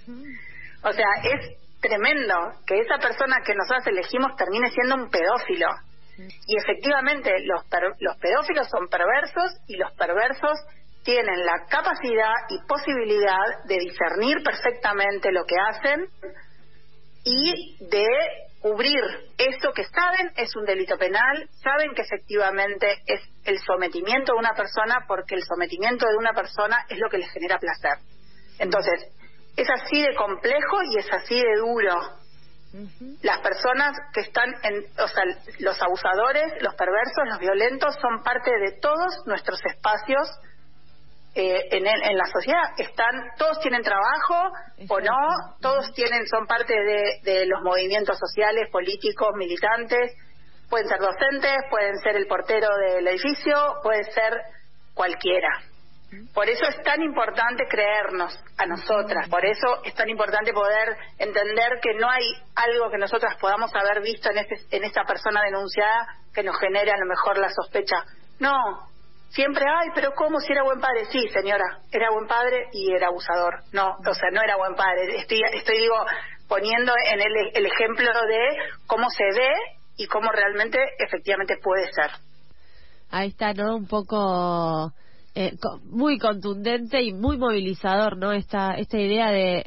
O sea, es tremendo que esa persona que nosotras elegimos termine siendo un pedófilo. Y efectivamente los, per, los pedófilos son perversos, y los perversos tienen la capacidad y posibilidad de discernir perfectamente lo que hacen y de cubrir esto que saben es un delito penal, saben que efectivamente es el sometimiento de una persona, porque el sometimiento de una persona es lo que les genera placer. Entonces, es así de complejo y es así de duro. Uh-huh. Las personas que están en, o sea, los abusadores, los perversos, los violentos son parte de todos nuestros espacios eh, en, el, en la sociedad. Están, todos tienen trabajo. Exacto. O no, todos tienen, son parte de, de los movimientos sociales, políticos, militantes. Pueden ser docentes, pueden ser el portero del edificio, puede ser cualquiera. Por eso es tan importante creernos a nosotras, por eso es tan importante poder entender que no hay algo que nosotras podamos haber visto en, este, en esta persona denunciada que nos genere a lo mejor la sospecha. No, siempre, ay, pero ¿cómo si era buen padre? Sí, señora, era buen padre y era abusador. No, o sea, no era buen padre. Estoy, estoy digo, poniendo en el, el ejemplo de cómo se ve y cómo realmente, efectivamente puede ser. Ahí está, ¿no? Un poco... Eh, muy contundente y muy movilizador, ¿no? Esta esta idea de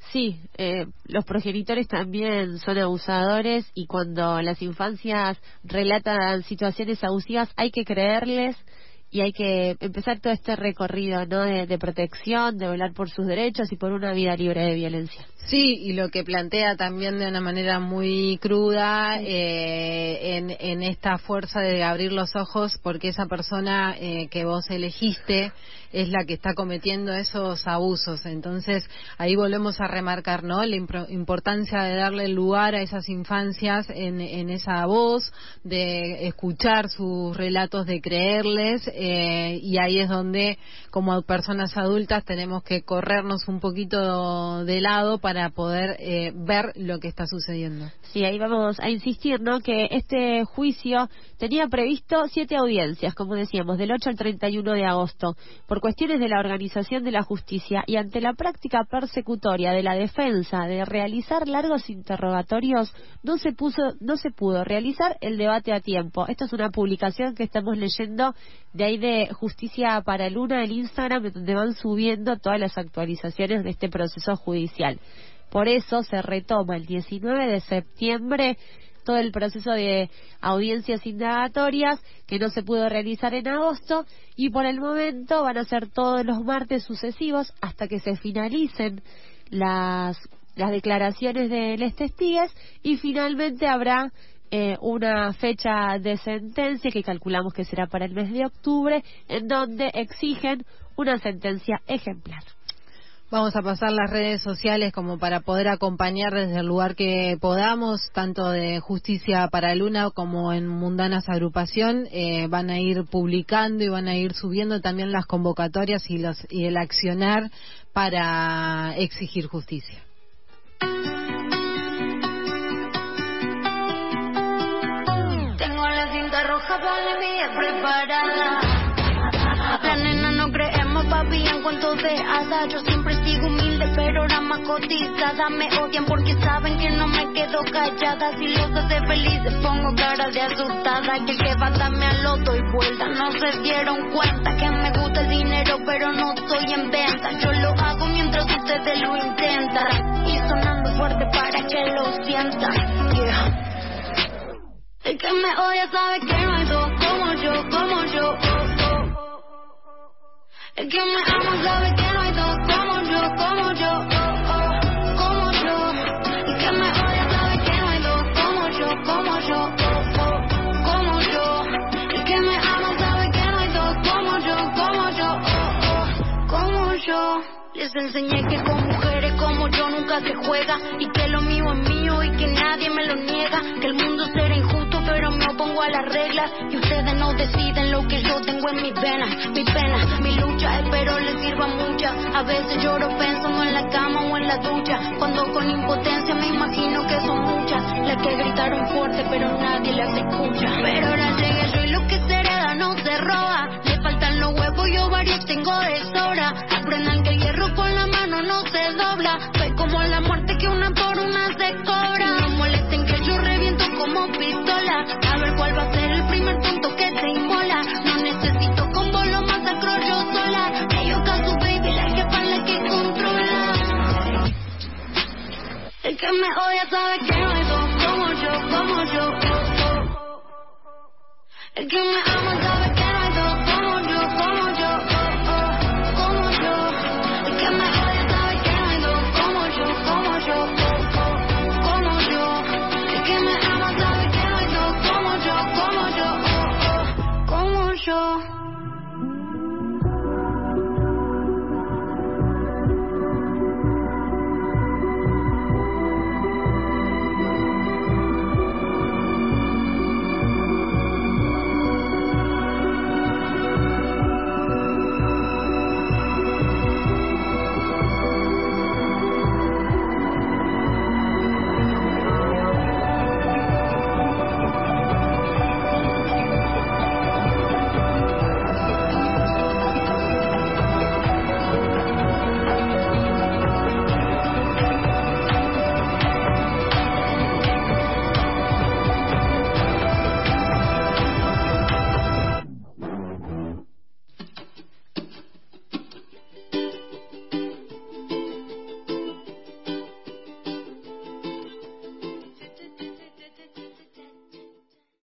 Sí, eh, los progenitores también son abusadores y cuando las infancias relatan situaciones abusivas hay que creerles y hay que empezar todo este recorrido, ¿no? De, de protección, de velar por sus derechos y por una vida libre de violencia. Sí, y lo que plantea también de una manera muy cruda eh, en, en esta fuerza de abrir los ojos porque esa persona eh, que vos elegiste es la que está cometiendo esos abusos. Entonces, ahí volvemos a remarcar, ¿no? La impro- importancia de darle lugar a esas infancias en, en esa voz, de escuchar sus relatos, de creerles, eh, y ahí es donde, como personas adultas, tenemos que corrernos un poquito de lado para poder eh, ver lo que está sucediendo. Sí, ahí vamos a insistir, ¿no? Que este juicio tenía previsto siete audiencias, como decíamos, del ocho al treinta y uno de agosto. Por cuestiones de la organización de la justicia y ante la práctica persecutoria de la defensa de realizar largos interrogatorios, no se puso, no se pudo realizar el debate a tiempo. Esta es una publicación que estamos leyendo de ahí de Justicia para Luna, el Instagram, donde van subiendo todas las actualizaciones de este proceso judicial. Por eso se retoma el diecinueve de septiembre todo el proceso de audiencias indagatorias que no se pudo realizar en agosto y por el momento van a ser todos los martes sucesivos hasta que se finalicen las, las declaraciones de los testigos y finalmente habrá eh, una fecha de sentencia que calculamos que será para el mes de octubre en donde exigen una sentencia ejemplar. Vamos a pasar las redes sociales como para poder acompañar desde el lugar que podamos, tanto de Justicia para Luna como en Mundanas Agrupación. Eh, van a ir publicando y van a ir subiendo también las convocatorias y, los, y el accionar para exigir justicia. Tengo la cinta roja para la mía preparada. La nena no creemos, papi, en cuanto de hada. Yo siempre sigo humilde, pero la más cotizada. Me odian porque saben que no me quedo callada. Si los hace felices pongo cara de asustada. Que el que va a darme al loto y vuelta. No se dieron cuenta que me gusta el dinero, pero no estoy en venta. Yo lo hago mientras ustedes lo intentan. Y sonando fuerte para que lo sientan. Yeah. El que me odia sabe que no hay dos como yo, como yo. El que me ama sabe que no hay dos como yo, como yo, oh, oh, como yo. El que me odia sabe que no hay dos como yo, como yo, oh, oh, como yo. El que me ama sabe que no hay dos como yo, como yo, oh, oh, como yo. Les enseñé que con mujeres como yo nunca se juega y que lo mío es mío y que nadie me lo niega. Que el mundo será injusto pero me opongo a las reglas y ustedes no deciden lo que yo tengo en mis venas. Mi pena, mi lucha, espero les sirva mucha. A veces lloro pensando en la cama o en la ducha. Cuando con impotencia me imagino que son muchas las que gritaron fuerte pero nadie las escucha. Pero ahora llegué yo y lo que se hereda no se roba. Le faltan los huevos y ovarios tengo de sobra. Aprendan que el hierro con la mano no se dobla. Soy como la muerte que una por una se cobra. No molesten que yo reviento como pistola. A ver cuál va a ser el primer punto que te inmola. No necesito combo, lo masacro yo sola. Ellos caso baby, la jefa la que controla. El que me odia sabe que no hay dos como yo, como yo. El que me ama sabe que